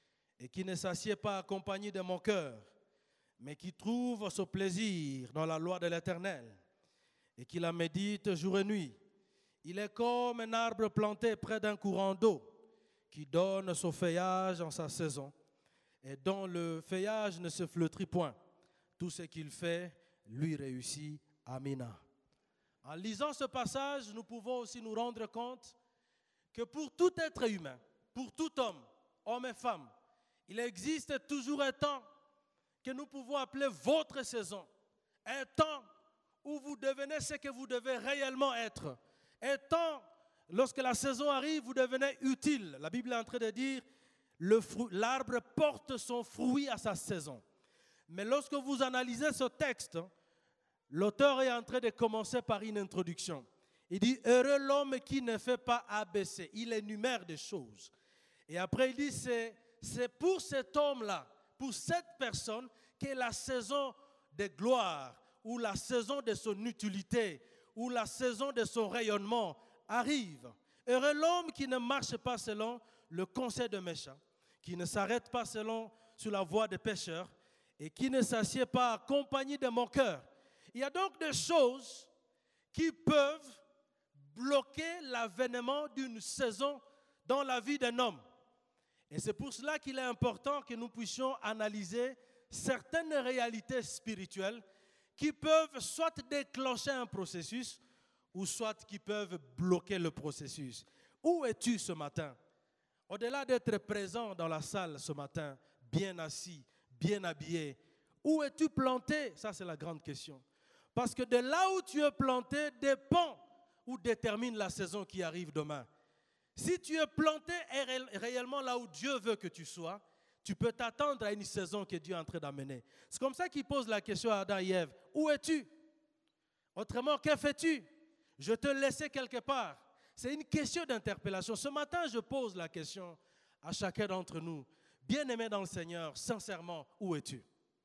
et qui ne s'assied pas accompagné de mon cœur, mais qui trouve son plaisir dans la loi de l'Éternel et qui la médite jour et nuit. Il est comme un arbre planté près d'un courant d'eau qui donne son feuillage en sa saison et dont le feuillage ne se flétrit point. Tout ce qu'il fait lui réussit. Amina. En lisant ce passage, nous pouvons aussi nous rendre compte que pour tout être humain, pour tout homme, homme et femme, il existe toujours un temps que nous pouvons appeler votre saison. Un temps où vous devenez ce que vous devez réellement être. Un temps, lorsque la saison arrive, vous devenez utile. La Bible est en train de dire, le fruit, l'arbre porte son fruit à sa saison. Mais lorsque vous analysez ce texte, l'auteur est en train de commencer par une introduction. Il dit, heureux l'homme qui ne fait pas A B C. Il énumère des choses. Et après il dit, c'est, c'est pour cet homme-là, pour cette personne, que la saison de gloire, ou la saison de son utilité, ou la saison de son rayonnement arrive. Heureux l'homme qui ne marche pas selon le conseil de méchants, qui ne s'arrête pas selon sur la voie des pécheurs, et qui ne s'assied pas accompagné de mon cœur. Il y a donc des choses qui peuvent bloquer l'avènement d'une saison dans la vie d'un homme. Et c'est pour cela qu'il est important que nous puissions analyser certaines réalités spirituelles qui peuvent soit déclencher un processus ou soit qui peuvent bloquer le processus. Où es-tu ce matin? Au-delà d'être présent dans la salle ce matin, bien assis, bien habillé, où es-tu planté? Ça, c'est la grande question. Parce que de là où tu es planté dépend ou détermine la saison qui arrive demain. Si tu es planté réellement là où Dieu veut que tu sois, tu peux t'attendre à une saison que Dieu est en train d'amener. C'est comme ça qu'il pose la question à Adam et Ève. Où es-tu? Autrement, que fais-tu? Je te laissais quelque part. C'est une question d'interpellation. Ce matin, je pose la question à chacun d'entre nous. Bien-aimé dans le Seigneur, sincèrement, où es-tu?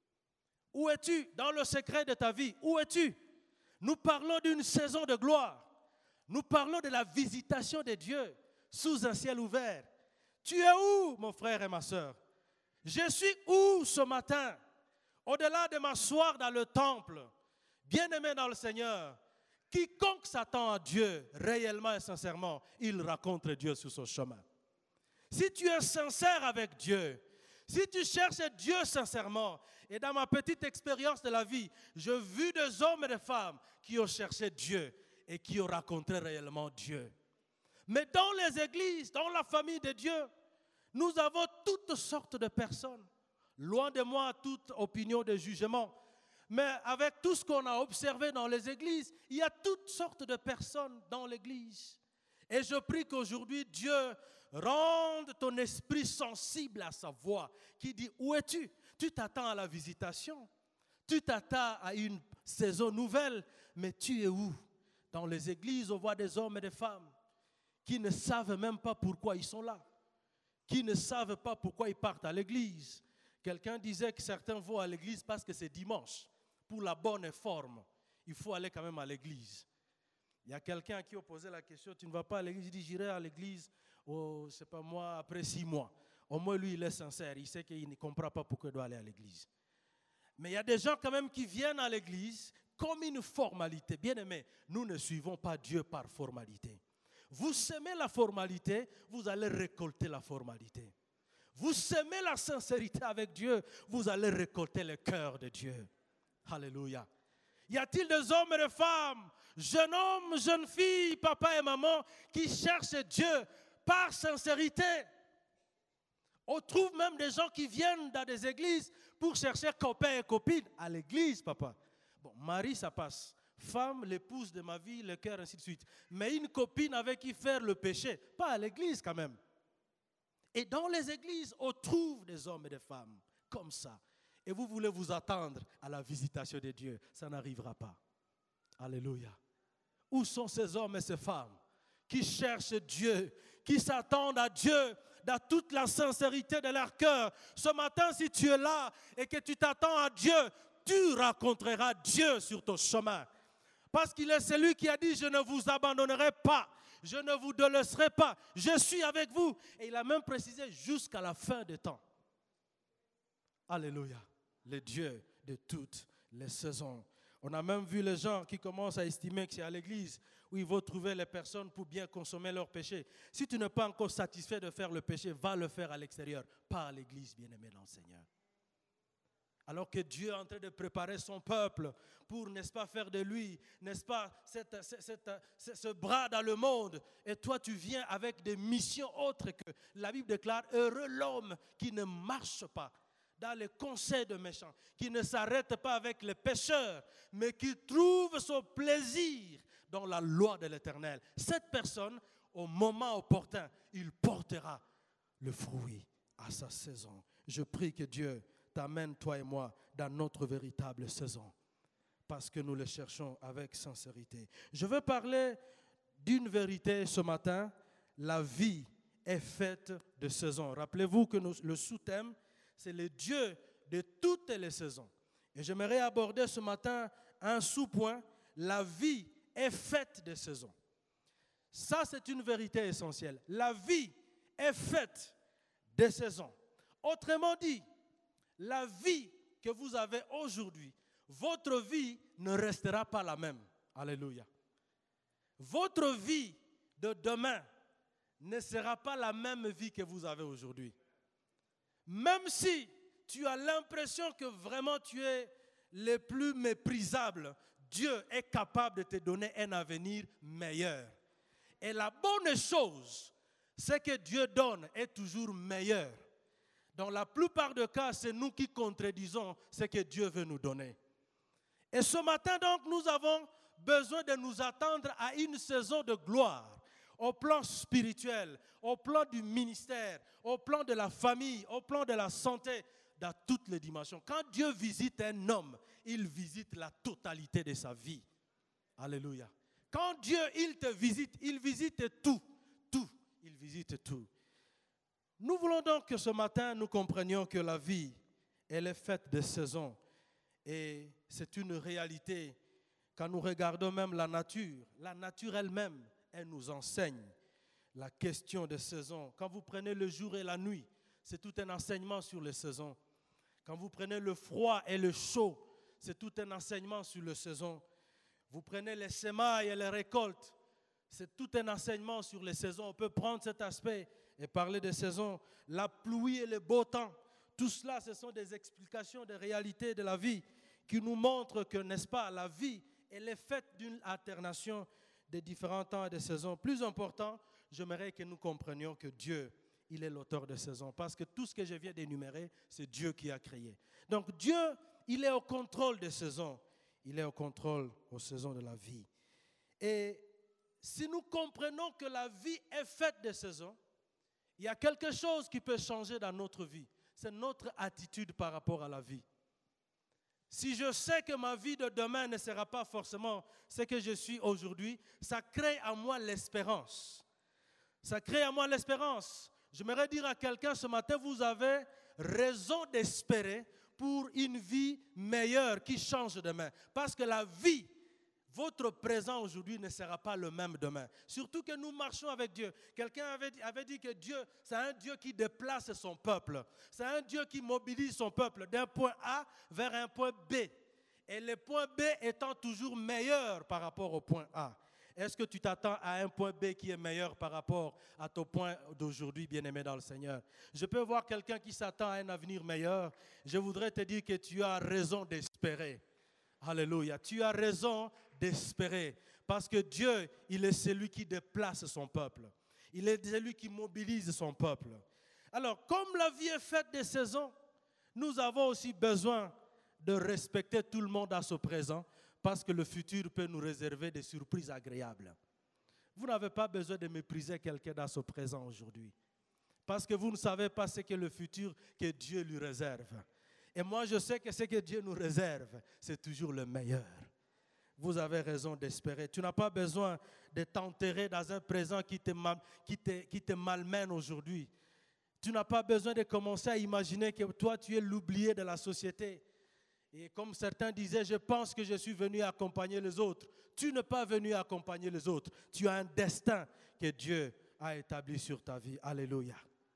Où es-tu dans le secret de ta vie? Où es-tu? Nous parlons d'une saison de gloire. Nous parlons de la visitation de Dieu sous un ciel ouvert. Tu es où, mon frère et ma soeur? Je suis où ce matin? Au-delà de m'asseoir dans le temple, bien-aimé dans le Seigneur, quiconque s'attend à Dieu réellement et sincèrement, il rencontre Dieu sur son chemin. Si tu es sincère avec Dieu, si tu cherches Dieu sincèrement, et dans ma petite expérience de la vie, j'ai vu des hommes et des femmes qui ont cherché Dieu et qui ont rencontré réellement Dieu. Mais dans les églises, dans la famille de Dieu, nous avons toutes sortes de personnes. Loin de moi toute opinion de jugement. Mais avec tout ce qu'on a observé dans les églises, il y a toutes sortes de personnes dans l'église. Et je prie qu'aujourd'hui, Dieu rende ton esprit sensible à sa voix, qui dit, où es-tu? Tu t'attends à la visitation, tu t'attends à une saison nouvelle, mais tu es où? Dans les églises, on voit des hommes et des femmes qui ne savent même pas pourquoi ils sont là, qui ne savent pas pourquoi ils partent à l'église. Quelqu'un disait que certains vont à l'église parce que c'est dimanche. Pour la bonne forme, il faut aller quand même à l'église. Il y a quelqu'un qui a posé la question, tu ne vas pas à l'église? Il dit, j'irai à l'église, oh, je ne sais pas moi, après six mois. Au moins, lui, il est sincère, il sait qu'il ne comprend pas pourquoi il doit aller à l'église. Mais il y a des gens quand même qui viennent à l'église comme une formalité. Bien aimé, nous ne suivons pas Dieu par formalité. Vous semez la formalité, vous allez récolter la formalité. Vous semez la sincérité avec Dieu, vous allez récolter le cœur de Dieu. Alléluia. Y a-t-il des hommes et des femmes, jeunes hommes, jeunes filles, papa et maman, qui cherchent Dieu par sincérité? On trouve même des gens qui viennent dans des églises pour chercher copains et copines à l'église, papa. Bon, mari, ça passe. Femme, l'épouse de ma vie, le cœur, ainsi de suite. Mais une copine avec qui faire le péché, pas à l'église quand même. Et dans les églises, on trouve des hommes et des femmes comme ça. Et vous voulez vous attendre à la visitation de Dieu. Ça n'arrivera pas. Alléluia. Où sont ces hommes et ces femmes qui cherchent Dieu, qui s'attendent à Dieu dans toute la sincérité de leur cœur? Ce matin, si tu es là et que tu t'attends à Dieu, tu rencontreras Dieu sur ton chemin. Parce qu'il est celui qui a dit, je ne vous abandonnerai pas, je ne vous délaisserai pas, je suis avec vous. Et il a même précisé jusqu'à la fin des temps. Alléluia. Le Dieu de toutes les saisons. On a même vu les gens qui commencent à estimer que c'est à l'église où ils vont trouver les personnes pour bien consommer leur péché. Si tu n'es pas encore satisfait de faire le péché, va le faire à l'extérieur, pas à l'église, bien-aimé dans le Seigneur. Alors que Dieu est en train de préparer son peuple pour, n'est-ce pas, faire de lui, n'est-ce pas, cette, cette, cette, ce bras dans le monde. Et toi, tu viens avec des missions autres que la Bible déclare, heureux l'homme qui ne marche pas dans les conseils de méchants, qui ne s'arrête pas avec les pécheurs, mais qui trouve son plaisir dans la loi de l'Éternel. Cette personne, au moment opportun, il portera le fruit à sa saison. Je prie que Dieu t'amène, toi et moi, dans notre véritable saison, parce que nous le cherchons avec sincérité. Je veux parler d'une vérité ce matin. La vie est faite de saisons. Rappelez-vous que nous, le sous-thème, c'est le Dieu de toutes les saisons. Et j'aimerais aborder ce matin un sous-point. La vie est faite de saisons. Ça, c'est une vérité essentielle. La vie est faite de saisons. Autrement dit, la vie que vous avez aujourd'hui, votre vie ne restera pas la même. Alléluia. Votre vie de demain ne sera pas la même vie que vous avez aujourd'hui. Même si tu as l'impression que vraiment tu es le plus méprisable, Dieu est capable de te donner un avenir meilleur. Et la bonne chose, c'est que Dieu donne est toujours meilleur. Dans la plupart des cas, c'est nous qui contredisons ce que Dieu veut nous donner. Et ce matin, donc, nous avons besoin de nous attendre à une saison de gloire. Au plan spirituel, au plan du ministère, au plan de la famille, au plan de la santé, dans toutes les dimensions. Quand Dieu visite un homme, il visite la totalité de sa vie. Alléluia. Quand Dieu, il te visite, il visite tout, tout, il visite tout. Nous voulons donc que ce matin, nous comprenions que la vie, elle est faite de saisons. Et c'est une réalité. Quand nous regardons même la nature, la nature elle-même elle nous enseigne la question des saisons. Quand vous prenez le jour et la nuit, c'est tout un enseignement sur les saisons. Quand vous prenez le froid et le chaud, c'est tout un enseignement sur les saisons. Vous prenez les semailles et les récoltes, c'est tout un enseignement sur les saisons. On peut prendre cet aspect et parler des saisons. La pluie et le beau temps, tout cela, ce sont des explications des réalités de la vie qui nous montrent que, n'est-ce pas, la vie, elle est faite d'une alternation des différents temps et des saisons. Plus important, j'aimerais que nous comprenions que Dieu, il est l'auteur des saisons. Parce que tout ce que je viens d'énumérer, c'est Dieu qui a créé. Donc Dieu, il est au contrôle des saisons. Il est au contrôle aux saisons de la vie. Et si nous comprenons que la vie est faite de saisons, il y a quelque chose qui peut changer dans notre vie. C'est notre attitude par rapport à la vie. Si je sais que ma vie de demain ne sera pas forcément ce que je suis aujourd'hui, ça crée en moi l'espérance. Ça crée en moi l'espérance. J'aimerais dire à quelqu'un ce matin, vous avez raison d'espérer pour une vie meilleure qui change demain. Parce que la vie, votre présent aujourd'hui ne sera pas le même demain. Surtout que nous marchons avec Dieu. Quelqu'un avait, avait dit que Dieu, c'est un Dieu qui déplace son peuple. C'est un Dieu qui mobilise son peuple d'un point A vers un point B. Et le point B étant toujours meilleur par rapport au point A. Est-ce que tu t'attends à un point B qui est meilleur par rapport à ton point d'aujourd'hui, bien-aimé dans le Seigneur? Je peux voir quelqu'un qui s'attend à un avenir meilleur. Je voudrais te dire que tu as raison d'espérer. Alléluia. Tu as raison d'espérer. Parce que Dieu, il est celui qui déplace son peuple. Il est celui qui mobilise son peuple. Alors, comme la vie est faite des saisons, nous avons aussi besoin de respecter tout le monde à ce présent. Parce que le futur peut nous réserver des surprises agréables. Vous n'avez pas besoin de mépriser quelqu'un dans ce présent aujourd'hui. Parce que vous ne savez pas ce que le futur que Dieu lui réserve. Et moi, je sais que ce que Dieu nous réserve, c'est toujours le meilleur. Vous avez raison d'espérer. Tu n'as pas besoin de t'enterrer dans un présent qui te, mal, qui te, qui te malmène aujourd'hui. Tu n'as pas besoin de commencer à imaginer que toi, tu es l'oublié de la société. Et comme certains disaient, je pense que je suis venu accompagner les autres. Tu n'es pas venu accompagner les autres. Tu as un destin que Dieu a établi sur ta vie. Alléluia.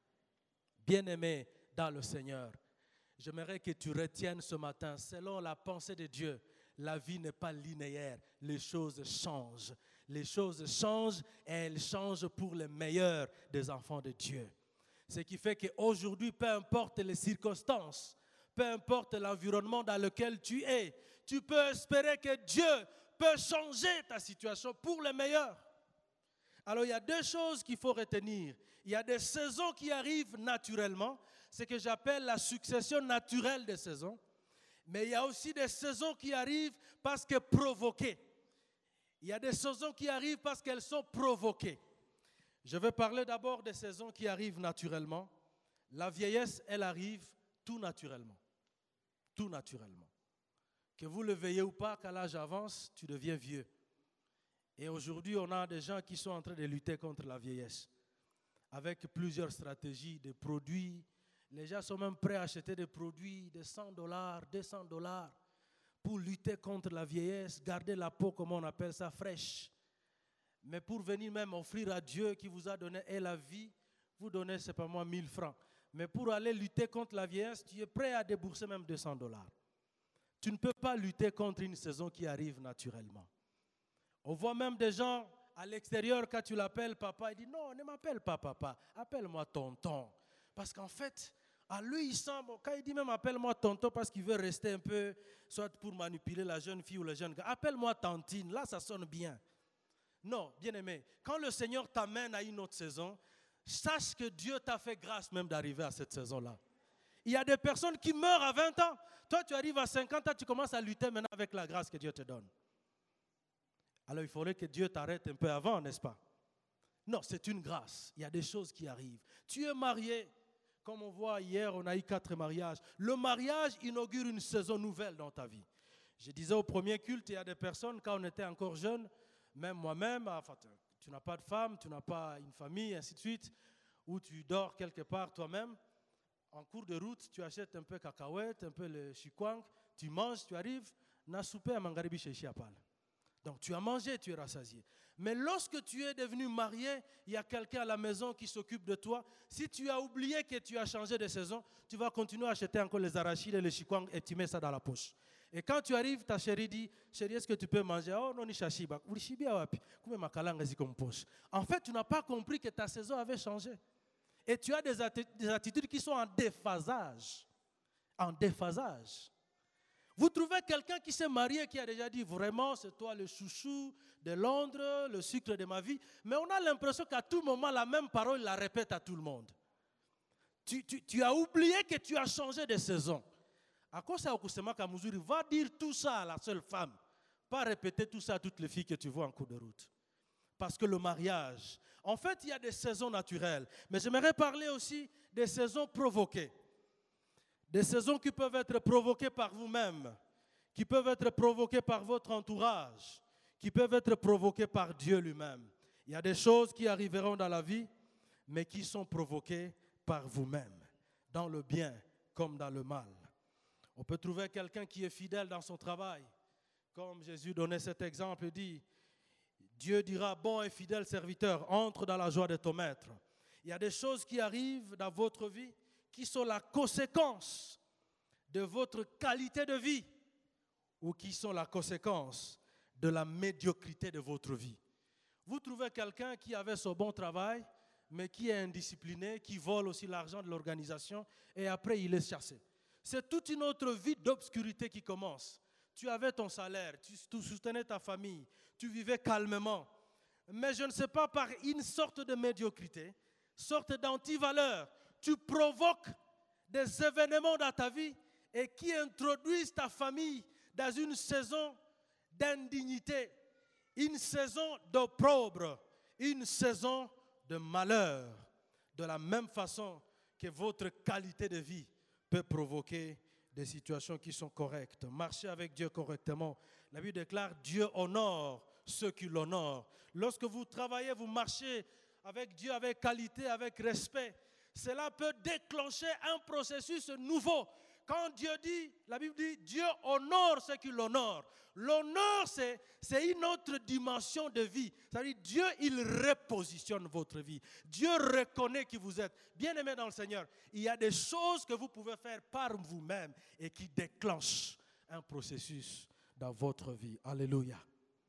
Bien-aimé dans le Seigneur, j'aimerais que tu retiennes ce matin, selon la pensée de Dieu, la vie n'est pas linéaire. Les choses changent. Les choses changent et elles changent pour le meilleur des enfants de Dieu. Ce qui fait qu'aujourd'hui, peu importe les circonstances, peu importe l'environnement dans lequel tu es, tu peux espérer que Dieu peut changer ta situation pour le meilleur. Alors, il y a deux choses qu'il faut retenir. Il y a des saisons qui arrivent naturellement, ce que j'appelle la succession naturelle des saisons. Mais il y a aussi des saisons qui arrivent parce que provoquées. Il y a des saisons qui arrivent parce qu'elles sont provoquées. Je vais parler d'abord des saisons qui arrivent naturellement. La vieillesse, elle arrive tout naturellement. Tout naturellement. Que vous le veuillez ou pas, qu'à l'âge avance, tu deviens vieux. Et aujourd'hui, on a des gens qui sont en train de lutter contre la vieillesse. Avec plusieurs stratégies, des produits. Les gens sont même prêts à acheter des produits de cent dollars, deux cents dollars pour lutter contre la vieillesse, garder la peau, comme on appelle ça, fraîche. Mais pour venir même offrir à Dieu qui vous a donné et la vie, vous donnez, c'est pas moi, mille francs. Mais pour aller lutter contre la vieillesse, tu es prêt à débourser même deux cents dollars. Tu ne peux pas lutter contre une saison qui arrive naturellement. On voit même des gens à l'extérieur, quand tu l'appelles papa, il dit non, ne m'appelle pas papa, appelle-moi tonton. Parce qu'en fait, à lui, il sent, bon, quand il dit même appelle-moi tonton parce qu'il veut rester un peu, soit pour manipuler la jeune fille ou le jeune gars, appelle-moi tantine, là ça sonne bien. Non, bien aimé, quand le Seigneur t'amène à une autre saison, sache que Dieu t'a fait grâce même d'arriver à cette saison-là. Il y a des personnes qui meurent à vingt ans. Toi, tu arrives à cinquante ans, tu commences à lutter maintenant avec la grâce que Dieu te donne. Alors, il faudrait que Dieu t'arrête un peu avant, n'est-ce pas? Non, c'est une grâce. Il y a des choses qui arrivent. Tu es marié. Comme on voit hier, on a eu quatre mariages. Le mariage inaugure une saison nouvelle dans ta vie. Je disais au premier culte, il y a des personnes, quand on était encore jeunes, même moi-même, enfin, tu n'as pas de femme, tu n'as pas une famille, ainsi de suite, ou tu dors quelque part toi-même. En cours de route, tu achètes un peu de cacahuètes, un peu le chikwang, tu manges, tu arrives, na souper à Mangaribi chez Chiapal. Donc tu as mangé, tu es rassasié. Mais lorsque tu es devenu marié, il y a quelqu'un à la maison qui s'occupe de toi. Si tu as oublié que tu as changé de saison, tu vas continuer à acheter encore les arachides et les chikwang et tu mets ça dans la poche. Et quand tu arrives, ta chérie dit, chérie, est-ce que tu peux manger? Oh non, ni chashiba. En fait, tu n'as pas compris que ta saison avait changé. Et tu as des, atti- des attitudes qui sont en déphasage. En déphasage. Vous trouvez quelqu'un qui s'est marié, qui a déjà dit, vraiment, c'est toi le chouchou de Londres, le sucre de ma vie. Mais on a l'impression qu'à tout moment, la même parole, il la répète à tout le monde. Tu, tu, tu as oublié que tu as changé de saison. À quoi ça, Okusema Kamuzuri, va dire tout ça à la seule femme. Pas répéter tout ça à toutes les filles que tu vois en cours de route. Parce que le mariage, en fait, il y a des saisons naturelles. Mais j'aimerais parler aussi des saisons provoquées. Des saisons qui peuvent être provoquées par vous-même, qui peuvent être provoquées par votre entourage, qui peuvent être provoquées par Dieu lui-même. Il y a des choses qui arriveront dans la vie, mais qui sont provoquées par vous-même, dans le bien comme dans le mal. On peut trouver quelqu'un qui est fidèle dans son travail. Comme Jésus donnait cet exemple, il dit, Dieu dira, bon et fidèle serviteur, entre dans la joie de ton maître. Il y a des choses qui arrivent dans votre vie qui sont la conséquence de votre qualité de vie ou qui sont la conséquence de la médiocrité de votre vie. Vous trouvez quelqu'un qui avait son bon travail, mais qui est indiscipliné, qui vole aussi l'argent de l'organisation et après il est chassé. C'est toute une autre vie d'obscurité qui commence. Tu avais ton salaire, tu, tu soutenais ta famille, tu vivais calmement. Mais je ne sais pas, par une sorte de médiocrité, sorte d'antivaleur, tu provoques des événements dans ta vie et qui introduisent ta famille dans une saison d'indignité, une saison d'opprobre, une saison de malheur. De la même façon que votre qualité de vie peut provoquer des situations qui sont correctes. Marchez avec Dieu correctement. La Bible déclare, Dieu honore ceux qui l'honorent. Lorsque vous travaillez, vous marchez avec Dieu, avec qualité, avec respect. Cela peut déclencher un processus nouveau. Quand Dieu dit, la Bible dit, Dieu honore ceux qui l'honorent. L'honneur, c'est, c'est une autre dimension de vie. C'est-à-dire, Dieu, il repositionne votre vie. Dieu reconnaît qui vous êtes. Bien-aimés dans le Seigneur, il y a des choses que vous pouvez faire par vous-même et qui déclenchent un processus dans votre vie. Alléluia.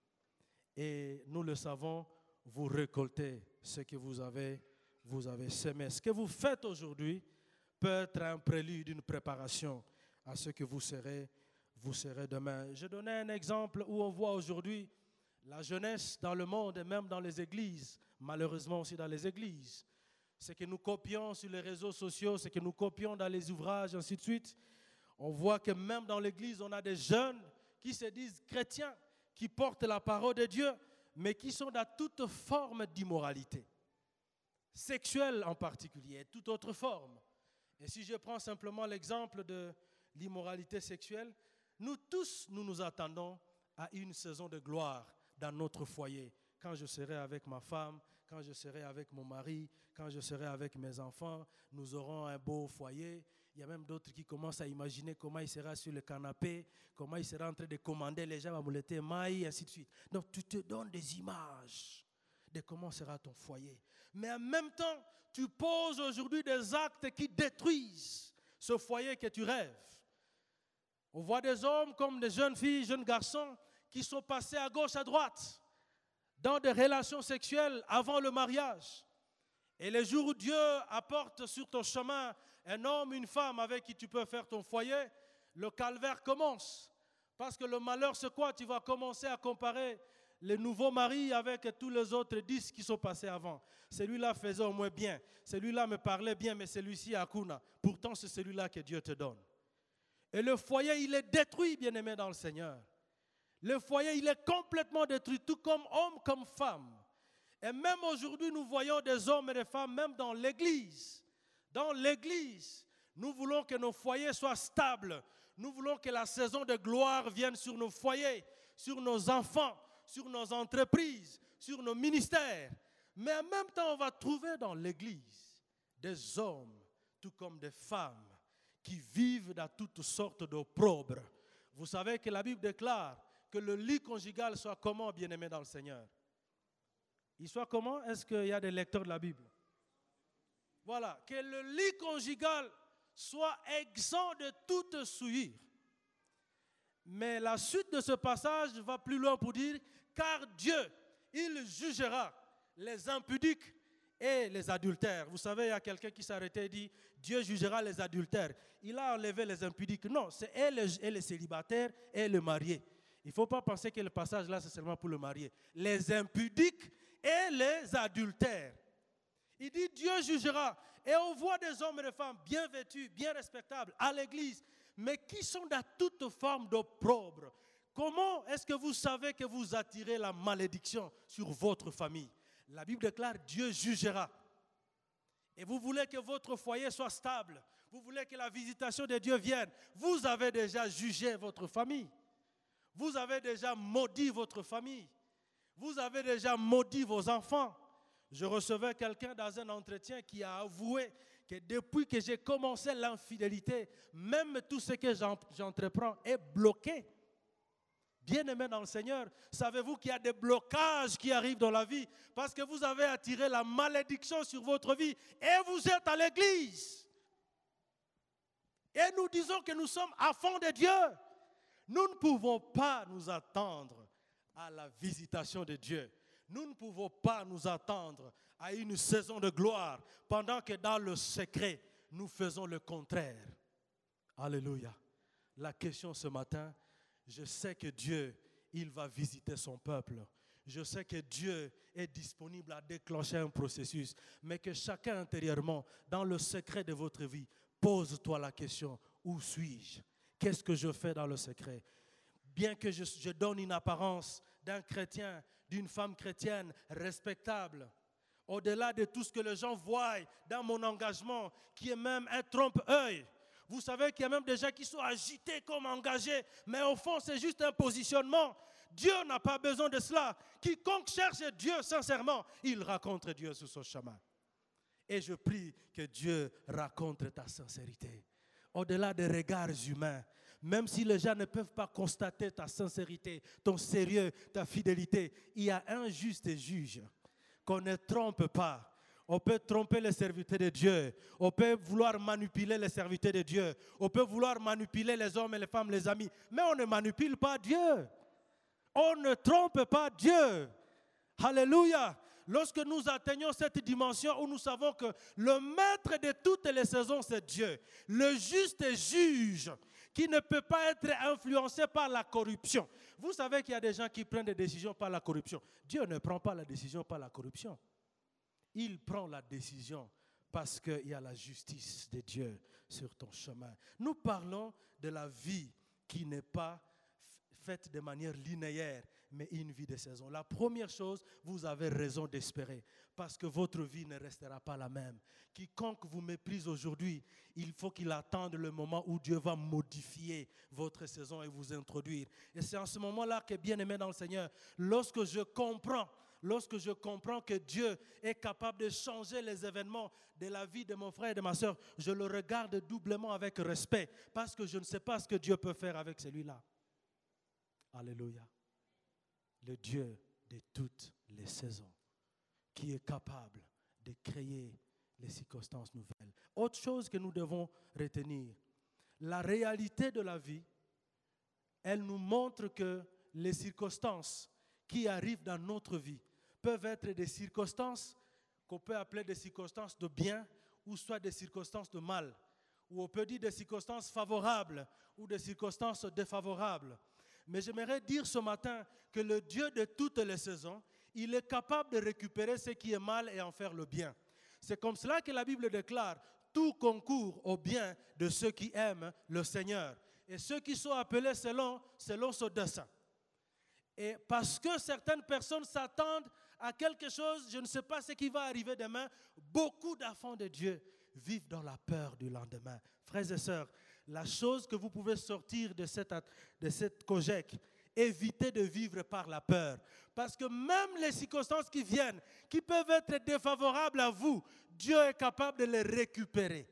Et nous le savons, vous récoltez ce que vous avez, vous avez semé. Ce que vous faites aujourd'hui peut être un prélude, une préparation à ce que vous serez, vous serez demain. Je donnais un exemple où on voit aujourd'hui la jeunesse dans le monde et même dans les églises, malheureusement aussi dans les églises. Ce que nous copions sur les réseaux sociaux, ce que nous copions dans les ouvrages, ainsi de suite. On voit que même dans l'église, on a des jeunes qui se disent chrétiens, qui portent la parole de Dieu, mais qui sont dans toute forme d'immoralité, sexuelle en particulier, toute autre forme. Et si je prends simplement l'exemple de l'immoralité sexuelle, nous tous, nous nous attendons à une saison de gloire dans notre foyer. Quand je serai avec ma femme, quand je serai avec mon mari, quand je serai avec mes enfants, nous aurons un beau foyer. Il y a même d'autres qui commencent à imaginer comment il sera sur le canapé, comment il sera en train de commander les gens à mouleter maïs, et ainsi de suite. Donc tu te donnes des images de comment sera ton foyer. Mais en même temps, tu poses aujourd'hui des actes qui détruisent ce foyer que tu rêves. On voit des hommes comme des jeunes filles, jeunes garçons qui sont passés à gauche, à droite dans des relations sexuelles avant le mariage. Et les jours où Dieu apporte sur ton chemin un homme, une femme avec qui tu peux faire ton foyer, le calvaire commence. Parce que le malheur, c'est quoi? Tu vas commencer à comparer les nouveaux maris avec tous les autres dix qui sont passés avant. Celui-là faisait au moins bien. Celui-là me parlait bien, mais celui-ci a Akuna. Pourtant, c'est celui-là que Dieu te donne. Et le foyer, il est détruit, bien-aimé dans le Seigneur. Le foyer, il est complètement détruit, tout comme homme, comme femme. Et même aujourd'hui, nous voyons des hommes et des femmes, même dans l'église. Dans l'église, nous voulons que nos foyers soient stables. Nous voulons que la saison de gloire vienne sur nos foyers, sur nos enfants, sur nos entreprises, sur nos ministères. Mais en même temps, on va trouver dans l'église des hommes, tout comme des femmes, qui vivent dans toutes sortes d'opprobres. Vous savez que la Bible déclare que que le lit conjugal soit comment, bien-aimé dans le Seigneur? Il soit comment? Est-ce qu'il y a des lecteurs de la Bible? Voilà, que le lit conjugal soit exempt de toute souillure. Mais la suite de ce passage va plus loin pour dire, car Dieu, il jugera les impudiques et les adultères. Vous savez, il y a quelqu'un qui s'est arrêté et dit, Dieu jugera les adultères. Il a enlevé les impudiques. Non, c'est et les, et les célibataires et les mariés. Il ne faut pas penser que le passage là, c'est seulement pour le marié. Les impudiques et les adultères. Il dit, Dieu jugera. Et on voit des hommes et des femmes bien vêtus, bien respectables, à l'église, mais qui sont dans toute forme d'opprobre. Comment est-ce que vous savez que vous attirez la malédiction sur votre famille? La Bible déclare, Dieu jugera. Et vous voulez que votre foyer soit stable. Vous voulez que la visitation de Dieu vienne. Vous avez déjà jugé votre famille. Vous avez déjà maudit votre famille. Vous avez déjà maudit vos enfants. Je recevais quelqu'un dans un entretien qui a avoué que depuis que j'ai commencé l'infidélité, même tout ce que j'entreprends est bloqué. Bien-aimés dans le Seigneur, savez-vous qu'il y a des blocages qui arrivent dans la vie parce que vous avez attiré la malédiction sur votre vie et vous êtes à l'église. Et nous disons que nous sommes à fond de Dieu. Nous ne pouvons pas nous attendre à la visitation de Dieu. Nous ne pouvons pas nous attendre à une saison de gloire pendant que dans le secret, nous faisons le contraire. Alléluia. La question ce matin, je sais que Dieu, il va visiter son peuple. Je sais que Dieu est disponible à déclencher un processus, mais que chacun intérieurement, dans le secret de votre vie, pose-toi la question, où suis-je? Qu'est-ce que je fais dans le secret? Bien que je, je donne une apparence d'un chrétien, d'une femme chrétienne respectable, au-delà de tout ce que les gens voient dans mon engagement, qui est même un trompe-œil. Vous savez qu'il y a même des gens qui sont agités comme engagés, mais au fond, c'est juste un positionnement. Dieu n'a pas besoin de cela. Quiconque cherche Dieu sincèrement, il rencontre Dieu sur son chemin. Et je prie que Dieu rencontre ta sincérité. Au-delà des regards humains, même si les gens ne peuvent pas constater ta sincérité, ton sérieux, ta fidélité, il y a un juste juge qu'on ne trompe pas. On peut tromper les serviteurs de Dieu. On peut vouloir manipuler les serviteurs de Dieu. On peut vouloir manipuler les hommes et les femmes, les amis. Mais on ne manipule pas Dieu. On ne trompe pas Dieu. Alléluia. Lorsque nous atteignons cette dimension où nous savons que le maître de toutes les saisons, c'est Dieu. Le juste juge qui ne peut pas être influencé par la corruption. Vous savez qu'il y a des gens qui prennent des décisions par la corruption. Dieu ne prend pas la décision par la corruption. Il prend la décision parce qu'il y a la justice de Dieu sur ton chemin. Nous parlons de la vie qui n'est pas faite de manière linéaire, mais une vie de saison. La première chose, vous avez raison d'espérer, parce que votre vie ne restera pas la même. Quiconque vous méprise aujourd'hui, il faut qu'il attende le moment où Dieu va modifier votre saison et vous introduire. Et c'est en ce moment-là que, bien-aimé dans le Seigneur, lorsque je comprends Lorsque je comprends que Dieu est capable de changer les événements de la vie de mon frère et de ma soeur, je le regarde doublement avec respect parce que je ne sais pas ce que Dieu peut faire avec celui-là. Alléluia. Le Dieu de toutes les saisons qui est capable de créer les circonstances nouvelles. Autre chose que nous devons retenir, la réalité de la vie, elle nous montre que les circonstances qui arrivent dans notre vie peuvent être des circonstances qu'on peut appeler des circonstances de bien ou soit des circonstances de mal. Ou on peut dire des circonstances favorables ou des circonstances défavorables. Mais j'aimerais dire ce matin que le Dieu de toutes les saisons, il est capable de récupérer ce qui est mal et en faire le bien. C'est comme cela que la Bible déclare, tout concourt au bien de ceux qui aiment le Seigneur. Et ceux qui sont appelés selon, selon son dessein. Et parce que certaines personnes s'attendent à quelque chose, je ne sais pas ce qui va arriver demain, beaucoup d'enfants de Dieu vivent dans la peur du lendemain. Frères et sœurs, la chose que vous pouvez sortir de cette, de cette cogèque, évitez de vivre par la peur. Parce que même les circonstances qui viennent, qui peuvent être défavorables à vous, Dieu est capable de les récupérer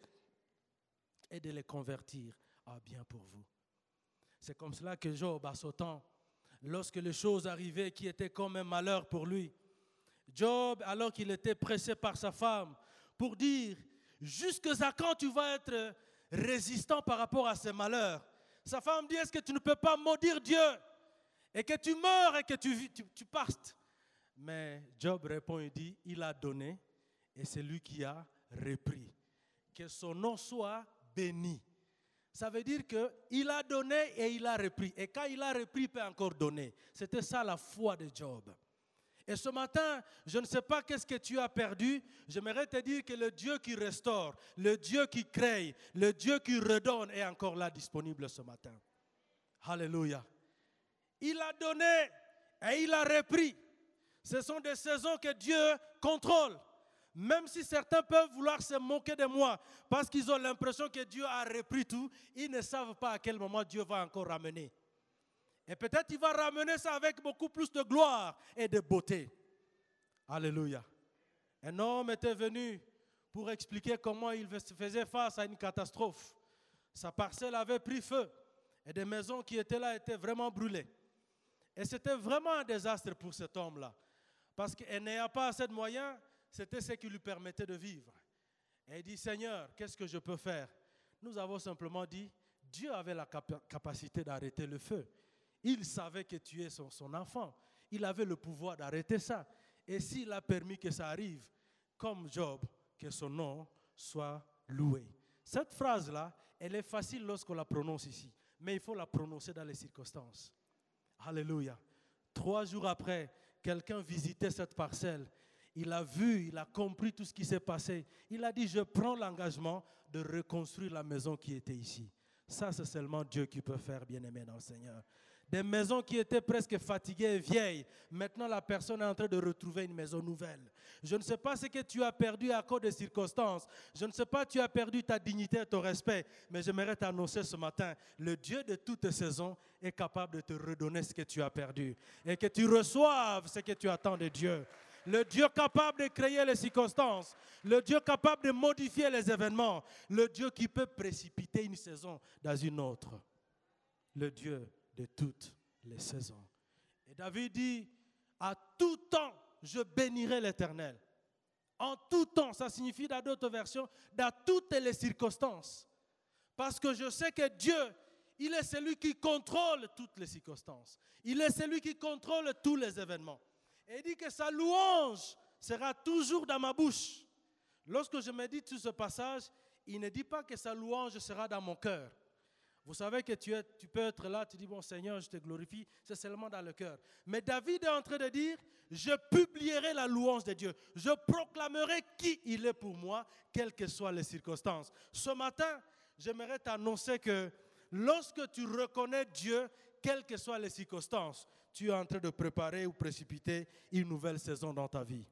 et de les convertir en bien pour vous. C'est comme cela que Job, à son temps, lorsque les choses arrivaient qui étaient comme un malheur pour lui. Job, alors qu'il était pressé par sa femme pour dire « Jusqu'à quand tu vas être résistant par rapport à ces malheurs ?» Sa femme dit « Est-ce que tu ne peux pas maudire Dieu et que tu meurs et que tu, tu, tu partes ?» Mais Job répond et dit « Il a donné et c'est lui qui a repris. Que son nom soit béni. » Ça veut dire qu'il a donné et il a repris. Et quand il a repris, il peut encore donner. C'était ça la foi de Job. Et ce matin, je ne sais pas qu'est-ce que tu as perdu. J'aimerais te dire que le Dieu qui restaure, le Dieu qui crée, le Dieu qui redonne est encore là disponible ce matin. Alléluia. Il a donné et il a repris. Ce sont des saisons que Dieu contrôle. Même si certains peuvent vouloir se moquer de moi parce qu'ils ont l'impression que Dieu a repris tout, ils ne savent pas à quel moment Dieu va encore ramener. Et peut-être il va ramener ça avec beaucoup plus de gloire et de beauté. Alléluia. Un homme était venu pour expliquer comment il faisait face à une catastrophe. Sa parcelle avait pris feu et des maisons qui étaient là étaient vraiment brûlées. Et c'était vraiment un désastre pour cet homme-là. Parce qu'il n'ayant pas assez de moyens, c'était ce qui lui permettait de vivre. Et il dit, Seigneur, qu'est-ce que je peux faire? Nous avons simplement dit, Dieu avait la cap- capacité d'arrêter le feu. Il savait que tu es son, son enfant. Il avait le pouvoir d'arrêter ça. Et s'il a permis que ça arrive, comme Job, que son nom soit loué. Cette phrase-là, elle est facile lorsqu'on la prononce ici. Mais il faut la prononcer dans les circonstances. Alléluia. Trois jours après, quelqu'un visitait cette parcelle. Il a vu, il a compris tout ce qui s'est passé. Il a dit, je prends l'engagement de reconstruire la maison qui était ici. Ça, c'est seulement Dieu qui peut faire, bien-aimé dans le Seigneur. Des maisons qui étaient presque fatiguées et vieilles. Maintenant, la personne est en train de retrouver une maison nouvelle. Je ne sais pas ce que tu as perdu à cause des circonstances. Je ne sais pas, tu as perdu ta dignité et ton respect. Mais j'aimerais t'annoncer ce matin, le Dieu de toutes saisons est capable de te redonner ce que tu as perdu. Et que tu reçoives ce que tu attends de Dieu. Le Dieu capable de créer les circonstances. Le Dieu capable de modifier les événements. Le Dieu qui peut précipiter une saison dans une autre. Le Dieu de toutes les saisons. Et David dit, à tout temps, je bénirai l'Éternel. En tout temps, ça signifie dans d'autres versions, dans toutes les circonstances. Parce que je sais que Dieu, il est celui qui contrôle toutes les circonstances. Il est celui qui contrôle tous les événements. Et il dit que sa louange sera toujours dans ma bouche. Lorsque je médite sur ce passage, il ne dit pas que sa louange sera dans mon cœur. Vous savez que tu, es, tu peux être là, tu dis, bon Seigneur, je te glorifie, c'est seulement dans le cœur. Mais David est en train de dire, je publierai la louange de Dieu. Je proclamerai qui il est pour moi, quelles que soient les circonstances. Ce matin, j'aimerais t'annoncer que lorsque tu reconnais Dieu, quelles que soient les circonstances, tu es en train de préparer ou précipiter une nouvelle saison dans ta vie.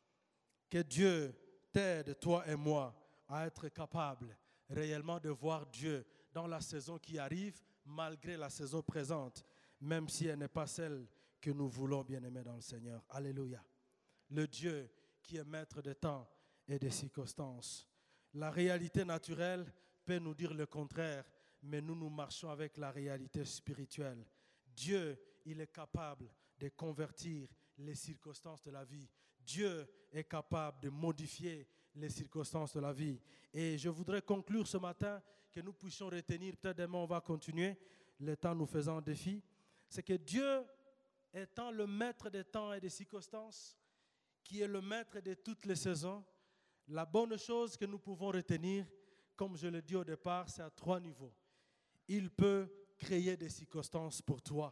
Que Dieu t'aide, toi et moi, à être capable réellement de voir Dieu dans la saison qui arrive, malgré la saison présente, même si elle n'est pas celle que nous voulons, bien-aimés dans le Seigneur. Alléluia. Le Dieu qui est maître des temps et des circonstances. La réalité naturelle peut nous dire le contraire, mais nous, nous marchons avec la réalité spirituelle. Dieu, il est capable de convertir les circonstances de la vie. Dieu est capable de modifier les circonstances de la vie. Et je voudrais conclure ce matin que nous puissions retenir, peut-être demain on va continuer, le temps nous faisant un défi, c'est que Dieu étant le maître des temps et des circonstances, qui est le maître de toutes les saisons, la bonne chose que nous pouvons retenir, comme je l'ai dit au départ, c'est à trois niveaux. Il peut créer des circonstances pour toi.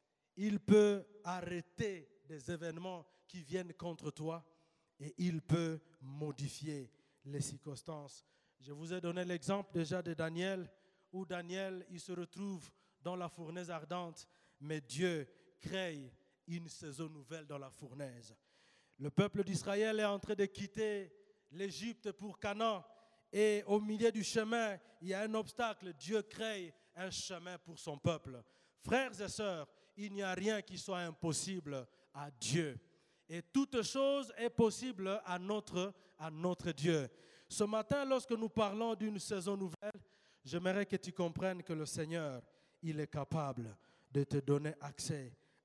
Il peut arrêter des événements qui viennent contre toi et il peut modifier les circonstances. Je vous ai donné l'exemple déjà de Daniel, où Daniel, il se retrouve dans la fournaise ardente, mais Dieu crée une saison nouvelle dans la fournaise. Le peuple d'Israël est en train de quitter l'Égypte pour Canaan, et au milieu du chemin, il y a un obstacle. Dieu crée un chemin pour son peuple. Frères et sœurs, il n'y a rien qui soit impossible à Dieu. Et toute chose est possible à notre, à notre Dieu. Ce matin, lorsque nous parlons d'une saison nouvelle, j'aimerais que tu comprennes que le Seigneur, il est capable de te donner accès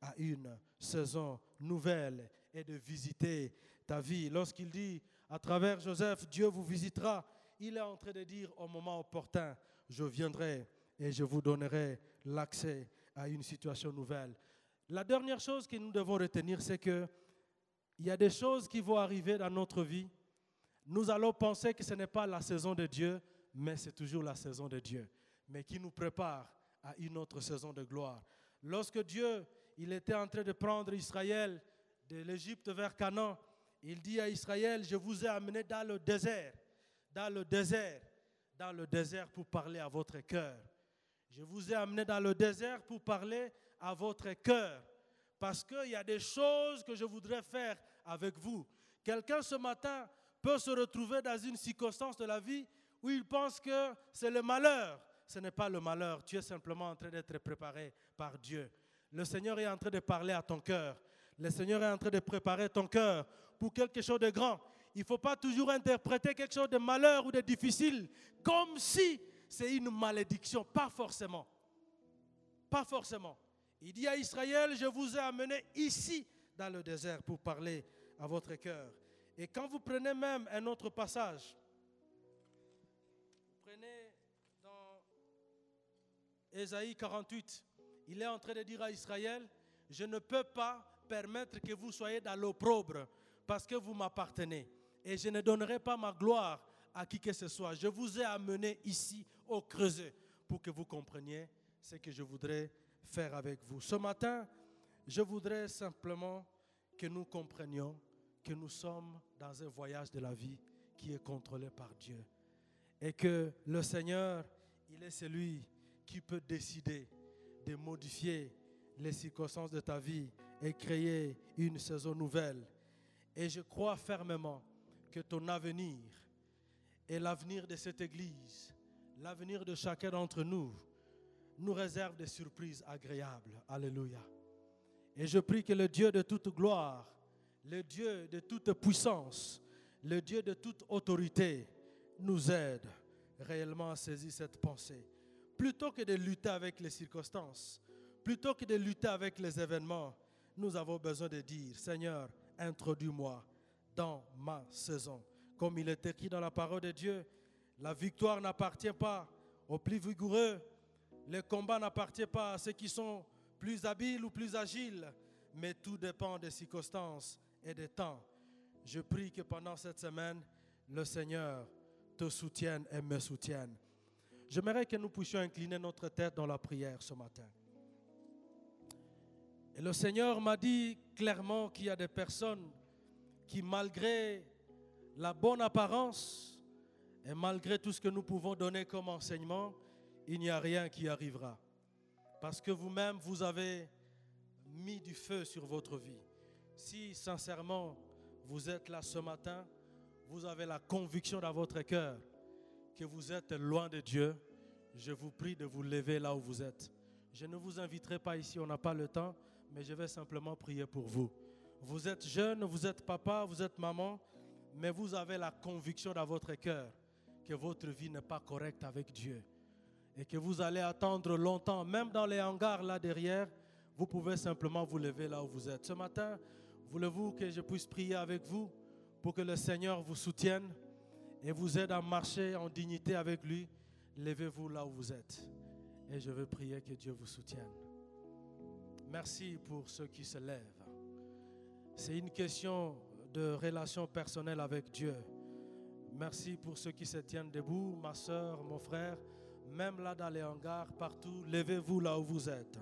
à une saison nouvelle et de visiter ta vie. Lorsqu'il dit à travers Joseph, Dieu vous visitera, il est en train de dire au moment opportun, je viendrai et je vous donnerai l'accès à une situation nouvelle. La dernière chose que nous devons retenir, c'est que il y a des choses qui vont arriver dans notre vie. Nous allons penser que ce n'est pas la saison de Dieu, mais c'est toujours la saison de Dieu, mais qui nous prépare à une autre saison de gloire. Lorsque Dieu, il était en train de prendre Israël de l'Égypte vers Canaan, il dit à Israël, je vous ai amené dans le désert, dans le désert, dans le désert pour parler à votre cœur. Je vous ai amené dans le désert pour parler à votre cœur, parce qu'il y a des choses que je voudrais faire avec vous. Quelqu'un ce matin peut se retrouver dans une circonstance de la vie où il pense que c'est le malheur. Ce n'est pas le malheur, tu es simplement en train d'être préparé par Dieu. Le Seigneur est en train de parler à ton cœur. Le Seigneur est en train de préparer ton cœur pour quelque chose de grand. Il ne faut pas toujours interpréter quelque chose de malheur ou de difficile comme si c'est une malédiction. Pas forcément. Pas forcément. Il dit à Israël, je vous ai amené ici dans le désert pour parler à votre cœur. Et quand vous prenez même un autre passage, prenez dans Ésaïe quarante-huit, il est en train de dire à Israël, je ne peux pas permettre que vous soyez dans l'opprobre parce que vous m'appartenez. Et je ne donnerai pas ma gloire à qui que ce soit. Je vous ai amené ici au creuset pour que vous compreniez ce que je voudrais faire avec vous. Ce matin, je voudrais simplement que nous comprenions que nous sommes dans un voyage de la vie qui est contrôlé par Dieu. Et que le Seigneur, il est celui qui peut décider de modifier les circonstances de ta vie et créer une saison nouvelle. Et je crois fermement que ton avenir et l'avenir de cette Église, l'avenir de chacun d'entre nous, nous réserve des surprises agréables. Alléluia. Et je prie que le Dieu de toute gloire, le Dieu de toute puissance, le Dieu de toute autorité nous aide réellement à saisir cette pensée. Plutôt que de lutter avec les circonstances, plutôt que de lutter avec les événements, nous avons besoin de dire, Seigneur, introduis-moi dans ma saison. Comme il est écrit dans la parole de Dieu, la victoire n'appartient pas aux plus vigoureux, le combat n'appartient pas à ceux qui sont plus habiles ou plus agiles, mais tout dépend des circonstances et des temps. Je prie que pendant cette semaine, le Seigneur te soutienne et me soutienne. J'aimerais que nous puissions incliner notre tête dans la prière ce matin. Et le Seigneur m'a dit clairement qu'il y a des personnes qui, malgré la bonne apparence et malgré tout ce que nous pouvons donner comme enseignement, il n'y a rien qui arrivera. Parce que vous-même, vous avez mis du feu sur votre vie. Si sincèrement, vous êtes là ce matin, vous avez la conviction dans votre cœur que vous êtes loin de Dieu, je vous prie de vous lever là où vous êtes. Je ne vous inviterai pas ici, on n'a pas le temps, mais je vais simplement prier pour vous. Vous êtes jeune, vous êtes papa, vous êtes maman, mais vous avez la conviction dans votre cœur que votre vie n'est pas correcte avec Dieu et que vous allez attendre longtemps, même dans les hangars là derrière, vous pouvez simplement vous lever là où vous êtes. Ce matin, voulez-vous que je puisse prier avec vous pour que le Seigneur vous soutienne et vous aide à marcher en dignité avec lui? Levez-vous là où vous êtes et je veux prier que Dieu vous soutienne. Merci pour ceux qui se lèvent. C'est une question de relation personnelle avec Dieu. Merci pour ceux qui se tiennent debout, ma soeur, mon frère, même là dans les hangars, partout, levez-vous là où vous êtes.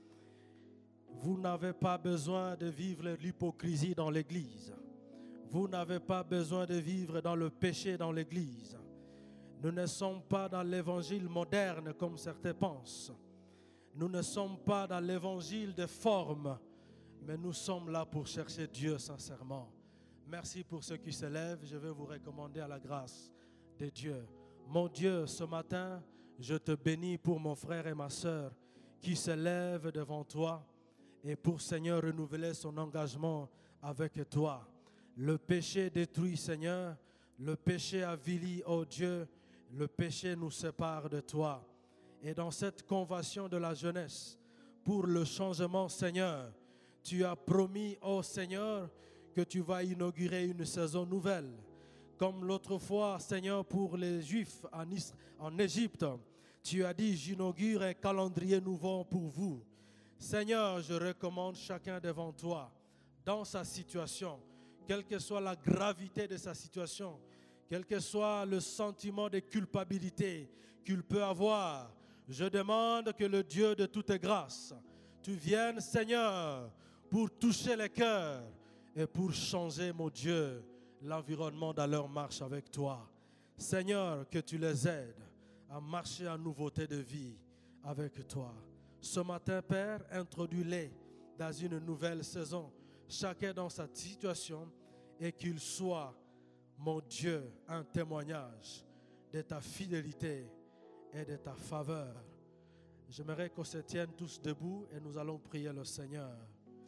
Vous n'avez pas besoin de vivre l'hypocrisie dans l'église. Vous n'avez pas besoin de vivre dans le péché dans l'église. Nous ne sommes pas dans l'évangile moderne comme certains pensent. Nous ne sommes pas dans l'évangile de forme, mais nous sommes là pour chercher Dieu sincèrement. Merci pour ceux qui se lèvent. Je vais vous recommander à la grâce de Dieu. Mon Dieu, ce matin, je te bénis pour mon frère et ma soeur qui se lèvent devant toi et pour, Seigneur, renouveler son engagement avec toi. Le péché détruit, Seigneur. Le péché avilit, oh Dieu. Le péché nous sépare de toi. Et dans cette convention de la jeunesse, pour le changement, Seigneur, tu as promis, ô Seigneur, que tu vas inaugurer une saison nouvelle. Comme l'autre fois, Seigneur, pour les Juifs en, Is- en Égypte, tu as dit, j'inaugure un calendrier nouveau pour vous. Seigneur, je recommande chacun devant toi, dans sa situation, quelle que soit la gravité de sa situation, quel que soit le sentiment de culpabilité qu'il peut avoir, je demande que le Dieu de toute grâce, tu viennes, Seigneur, pour toucher les cœurs et pour changer, mon Dieu, l'environnement dans leur marche avec toi. Seigneur, que tu les aides à marcher en nouveauté de vie avec toi. Ce matin, Père, introduis-les dans une nouvelle saison, chacun dans sa situation, et qu'il soit, mon Dieu, un témoignage de ta fidélité et de ta faveur. J'aimerais qu'on se tienne tous debout et nous allons prier le Seigneur.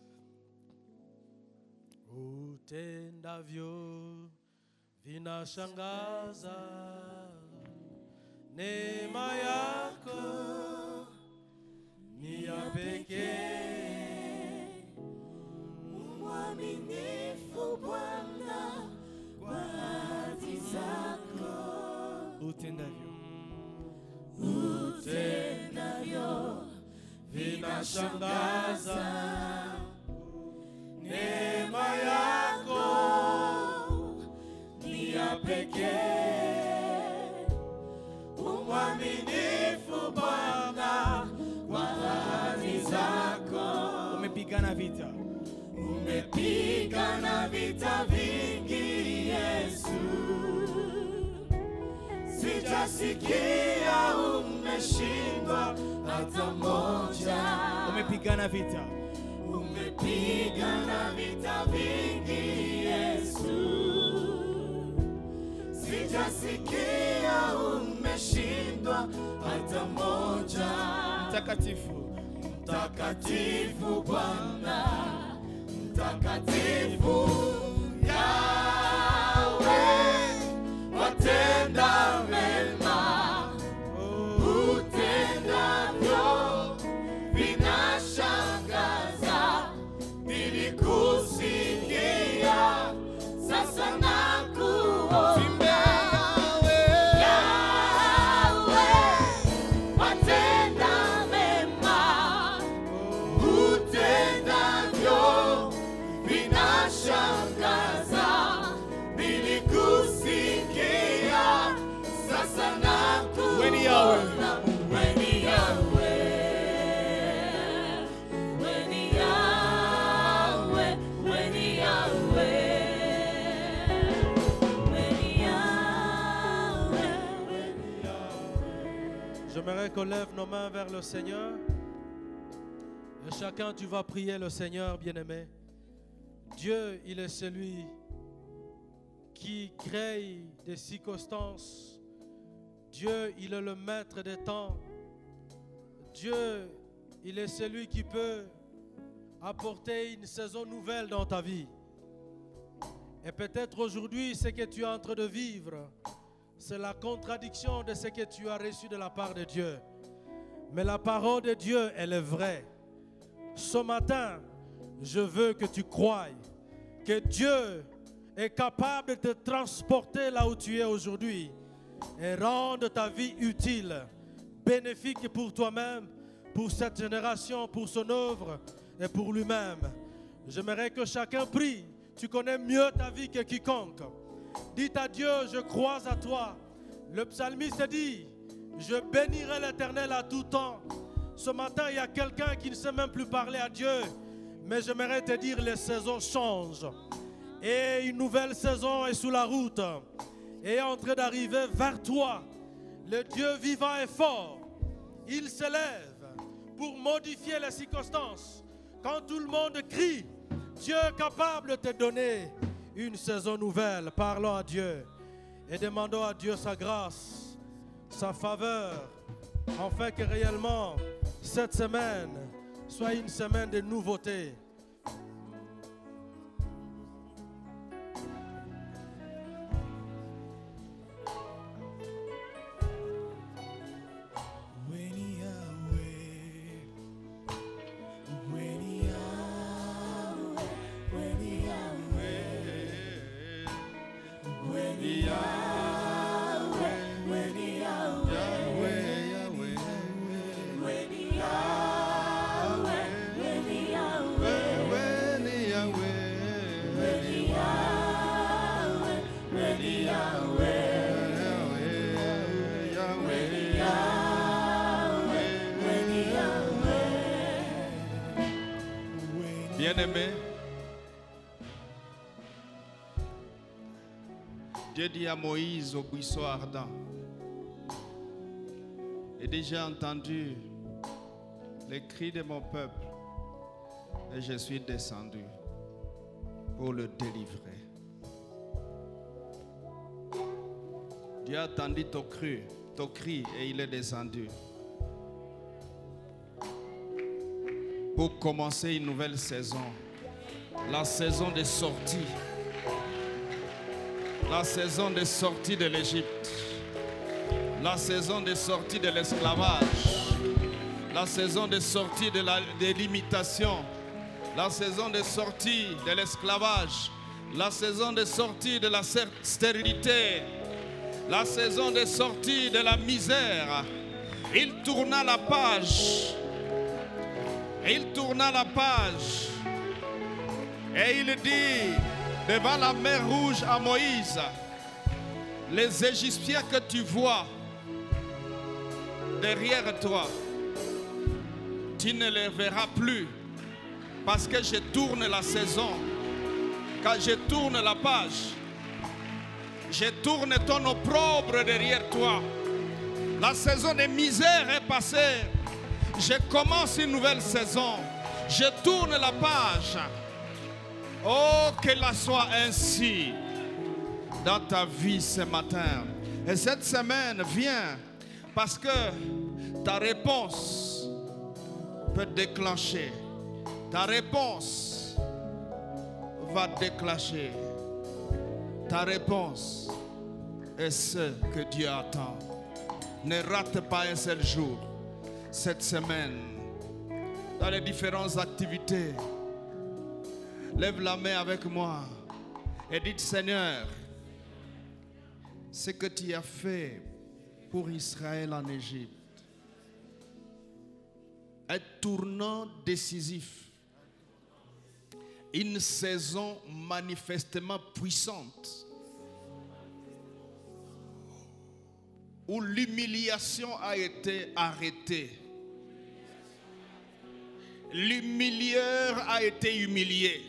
Utendavyo vinashangaza, neema yako ni ya pekee. Mwaminifu Bwana kwa ahadi zako. Utendavyo Utendavyo vinashangaza, neema yako ni ya pekee. Umwaminifu Bwana kwa ahadi zako. Umepigana vita, umepigana vita vingi Yesu, sijasikia umeshindwa hata moja. umepigana vita, Umepigana vita vingi Yesu, sijasikia umeshindwa hata moja. mtakatifu, Mtakatifu Bwana, mtakatifu Yahweh, watenda mema, utendavyo vinashangaza. Nilikusikia, sasa nakuona. Yahweh, watenda mema, utendavyo vinashangaza. Nilikusikia, sasa nakuona. Weni Yahweh. Weni Yahweh, weni Yahweh, weni Yahweh, weni Yahweh, weni Yahweh. J'aimerais qu'on lève nos mains vers le Seigneur. Et chacun, tu vas prier le Seigneur, bien-aimé. Dieu, il est celui qui crée des circonstances. Dieu, il est le maître des temps. Dieu, il est celui qui peut apporter une saison nouvelle dans ta vie. Et peut-être aujourd'hui, ce que tu es en train de vivre, c'est la contradiction de ce que tu as reçu de la part de Dieu. Mais la parole de Dieu, elle est vraie. Ce matin, je veux que tu croies que Dieu est capable de te transporter là où tu es aujourd'hui et rendre ta vie utile, bénéfique pour toi-même, pour cette génération, pour son œuvre et pour lui-même. J'aimerais que chacun prie. Tu connais mieux ta vie que quiconque. Dites à Dieu, je crois à toi. Le psalmiste dit, je bénirai l'Éternel à tout temps. Ce matin, il y a quelqu'un qui ne sait même plus parler à Dieu. Mais j'aimerais te dire, les saisons changent. Et une nouvelle saison est sous la route. Et est en train d'arriver vers toi. Le Dieu vivant est fort. Il se lève pour modifier les circonstances. Quand tout le monde crie, Dieu est capable de te donner une saison nouvelle. Parlons à Dieu et demandons à Dieu sa grâce, sa faveur, afin que réellement cette semaine soit une semaine de nouveautés. Weni Yahweh, weni Yahweh. Bien-aimé, Dieu dit à Moïse au buisson ardent, et déjà entendu les cris de mon peuple, et je suis descendu pour le délivrer. Dieu a entendu ton cri, ton cri et il est descendu pour commencer une nouvelle saison, la saison des sorties, la saison des sorties de l'Égypte, la saison des sorties de l'esclavage, la saison des sorties de la de l'imitation, la saison des sorties de l'esclavage, la saison des sorties de la stérilité, la saison des sorties de la misère. Il tourna la page. Il tourna la page. Et il dit devant la mer Rouge à Moïse, les Égyptiens que tu vois derrière toi, tu ne les verras plus, parce que je tourne la saison. Quand je tourne la page, je tourne ton opprobre derrière toi. La saison de misère est passée. Je commence une nouvelle saison. Je tourne la page. Oh, que la soit ainsi dans ta vie ce matin. Et cette semaine vient parce que ta réponse peut déclencher. Ta réponse va déclencher. Ta réponse est ce que Dieu attend. Ne rate pas un seul jour cette semaine dans les différentes activités. Lève la main avec moi et dites: Seigneur, ce que tu as fait pour Israël en Égypte, un tournant décisif, une saison manifestement puissante où l'humiliation a été arrêtée. L'humilieur a été humilié.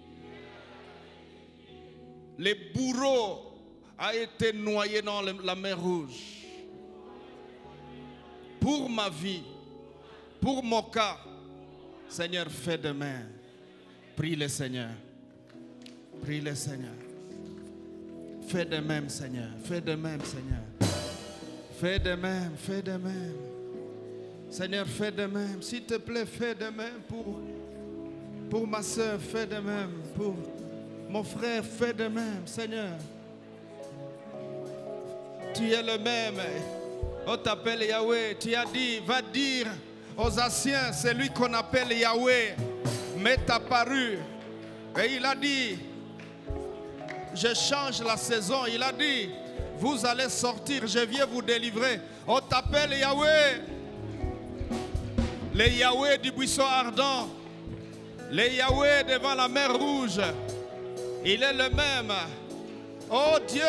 Le bourreau a été noyé dans la mer Rouge. Pour ma vie, pour mon cas, Seigneur, fais de même. Prie le Seigneur. Prie le Seigneur. Fais de même, Seigneur. Fais de même, Seigneur. Fais de même, fais de même. Seigneur, fais de même. S'il te plaît, fais de même pour, pour ma soeur. Fais de même pour mon frère. Fais de même, Seigneur. Tu es le même. On t'appelle Yahweh. Tu as dit, va dire aux anciens, c'est lui qu'on appelle Yahweh m'est apparu. Et il a dit, je change la saison. Il a dit, vous allez sortir, je viens vous délivrer. On t'appelle Yahweh. Le Yahweh du buisson ardent. Le Yahweh devant la mer Rouge. Il est le même. Oh Dieu,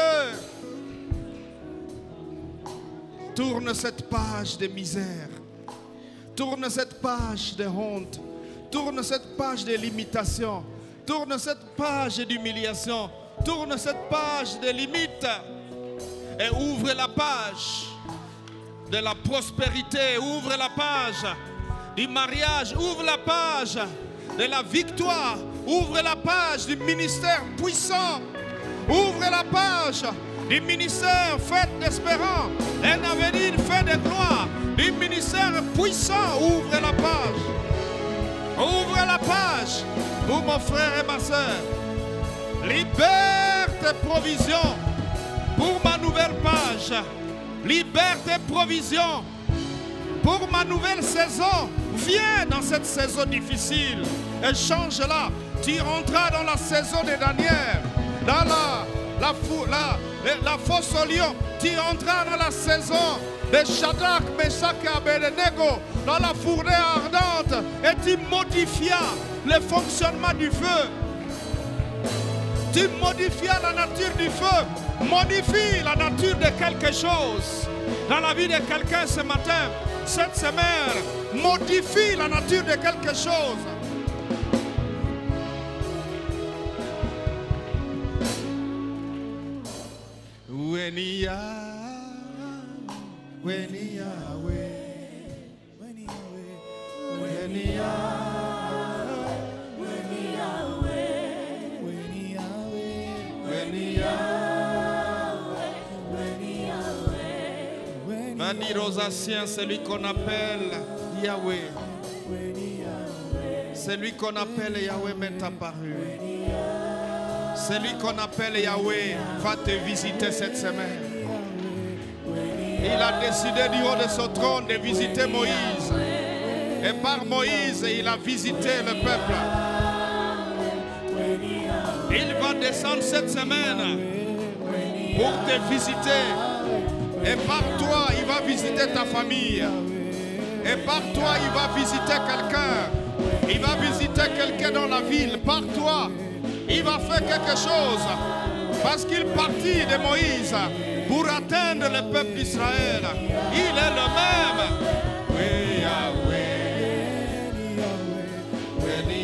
tourne cette page de misère. Tourne cette page de honte. Tourne cette page de limitation. Tourne cette page d'humiliation. Tourne cette page de limite. Et ouvre la page de la prospérité. Ouvre la page du mariage. Ouvre la page de la victoire. Ouvre la page du ministère puissant. Ouvre la page du ministère fait d'espérance. Un avenir fait de gloire. Du ministère puissant. Ouvre la page. Ouvre la page pour mon frère et ma soeur. Libère tes provisions pour ma nouvelle page. Libère tes provisions pour ma nouvelle saison. Viens dans cette saison difficile et change-la. Tu rentras dans la saison de Daniel, dans la, la, la, la, la fosse au lion. Tu rentras dans la saison de Shadrach, Meshach et Abednego, dans la fournaise ardente, et tu modifias le fonctionnement du feu. Tu modifias la nature du feu. Modifie la nature de quelque chose dans la vie de quelqu'un ce matin, cette semaine. Modifie la nature de quelque chose. Weni Yahweh, Weni Yahweh, Weni Yahweh, Weni Yahweh, Weni Yahweh, Weni Yahweh, Weni Yahweh. Va dire aux anciens, celui qu'on appelle Yahweh. Celui qu'on appelle Yahweh m'est apparu. Celui qu'on appelle Yahweh va te visiter cette semaine. Il a décidé du haut de son trône de visiter Moïse. Et par Moïse, il a visité le peuple. Il va descendre cette semaine pour te visiter. Et par toi, il va visiter ta famille. Et par toi, il va visiter quelqu'un. Il va visiter quelqu'un dans la ville. Par toi, il va faire quelque chose. Parce qu'il partit de Moïse pour atteindre le peuple d'Israël. Il est le même. Oui, Yahweh. Oui,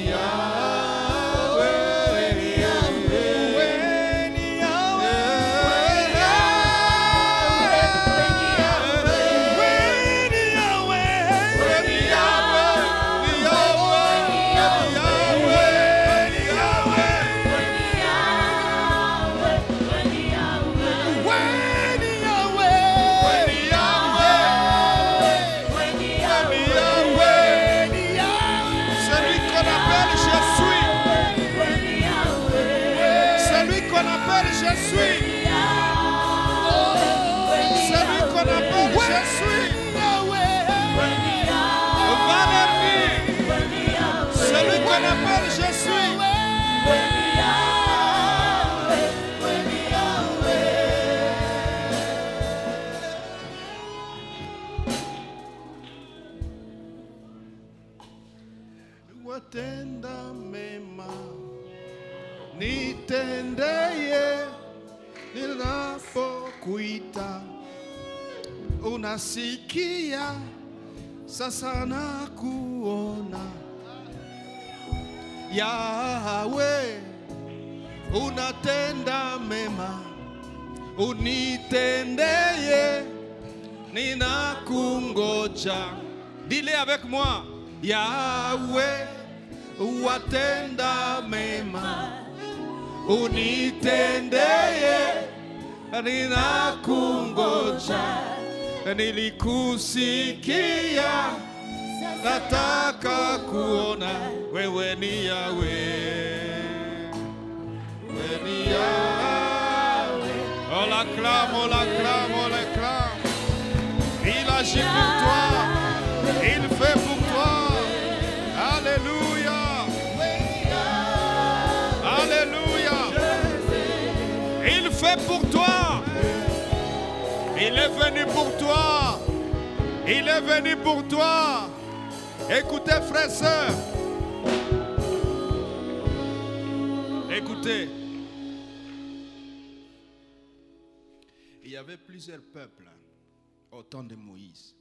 watenda mema nitendeye ninapokuita unasikia sasa na kuona Yahweh unatenda mema unitendeye ninakungoja. Dis-le avec moi. Yahweh watenda mema unitendeye ninakungoja. Nilikusikia nataka kuona wewe ni Yahweh. Wewe ni Yahweh. On l'acclame, on l'acclame, on l'acclame. Il agit pour toi. Il fait pour toi. Alléluia. Alléluia. Il fait pour toi. Il est venu pour toi. Il est venu pour toi. Écoutez, frères et sœurs. Écoutez. Il y avait plusieurs peuples au temps de Moïse.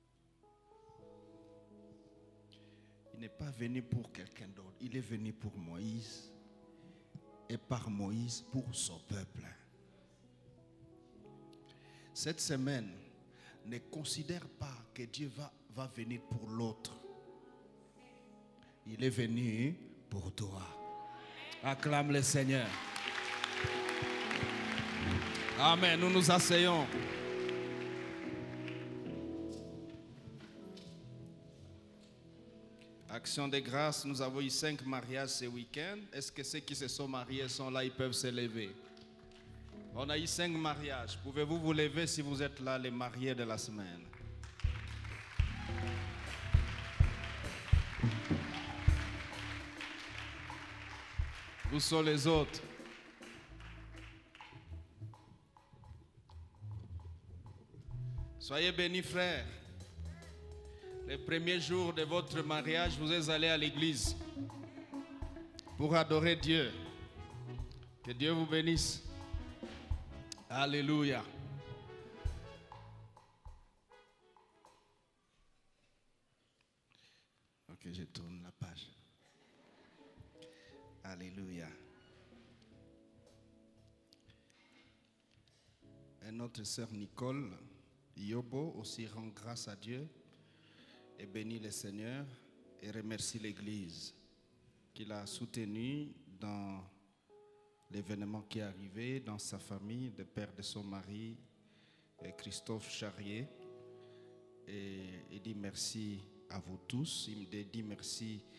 Il n'est pas venu pour quelqu'un d'autre. Il est venu pour Moïse. Et par Moïse pour son peuple. Cette semaine, ne considère pas que Dieu va, va venir pour l'autre. Il est venu pour toi. Acclame le Seigneur. Amen. Nous nous asseyons. Action de grâce, nous avons eu cinq mariages ce week-end. Est-ce que ceux qui se sont mariés sont là, ils peuvent se lever? On a eu cinq mariages. Pouvez-vous vous lever si vous êtes là, les mariés de la semaine? Où sont les autres? Soyez bénis, frères. Le premier jour de votre mariage, vous êtes allés à l'église pour adorer Dieu. Que Dieu vous bénisse. Alléluia. Ok, je tourne la page. Alléluia. Et notre sœur Nicole Yobo aussi rend grâce à Dieu et bénit le Seigneur et remercie l'Église qui l'a soutenue dans l'événement qui est arrivé dans sa famille, le père de son mari, Christophe Charrier. Et il dit merci à vous tous. Il me dit merci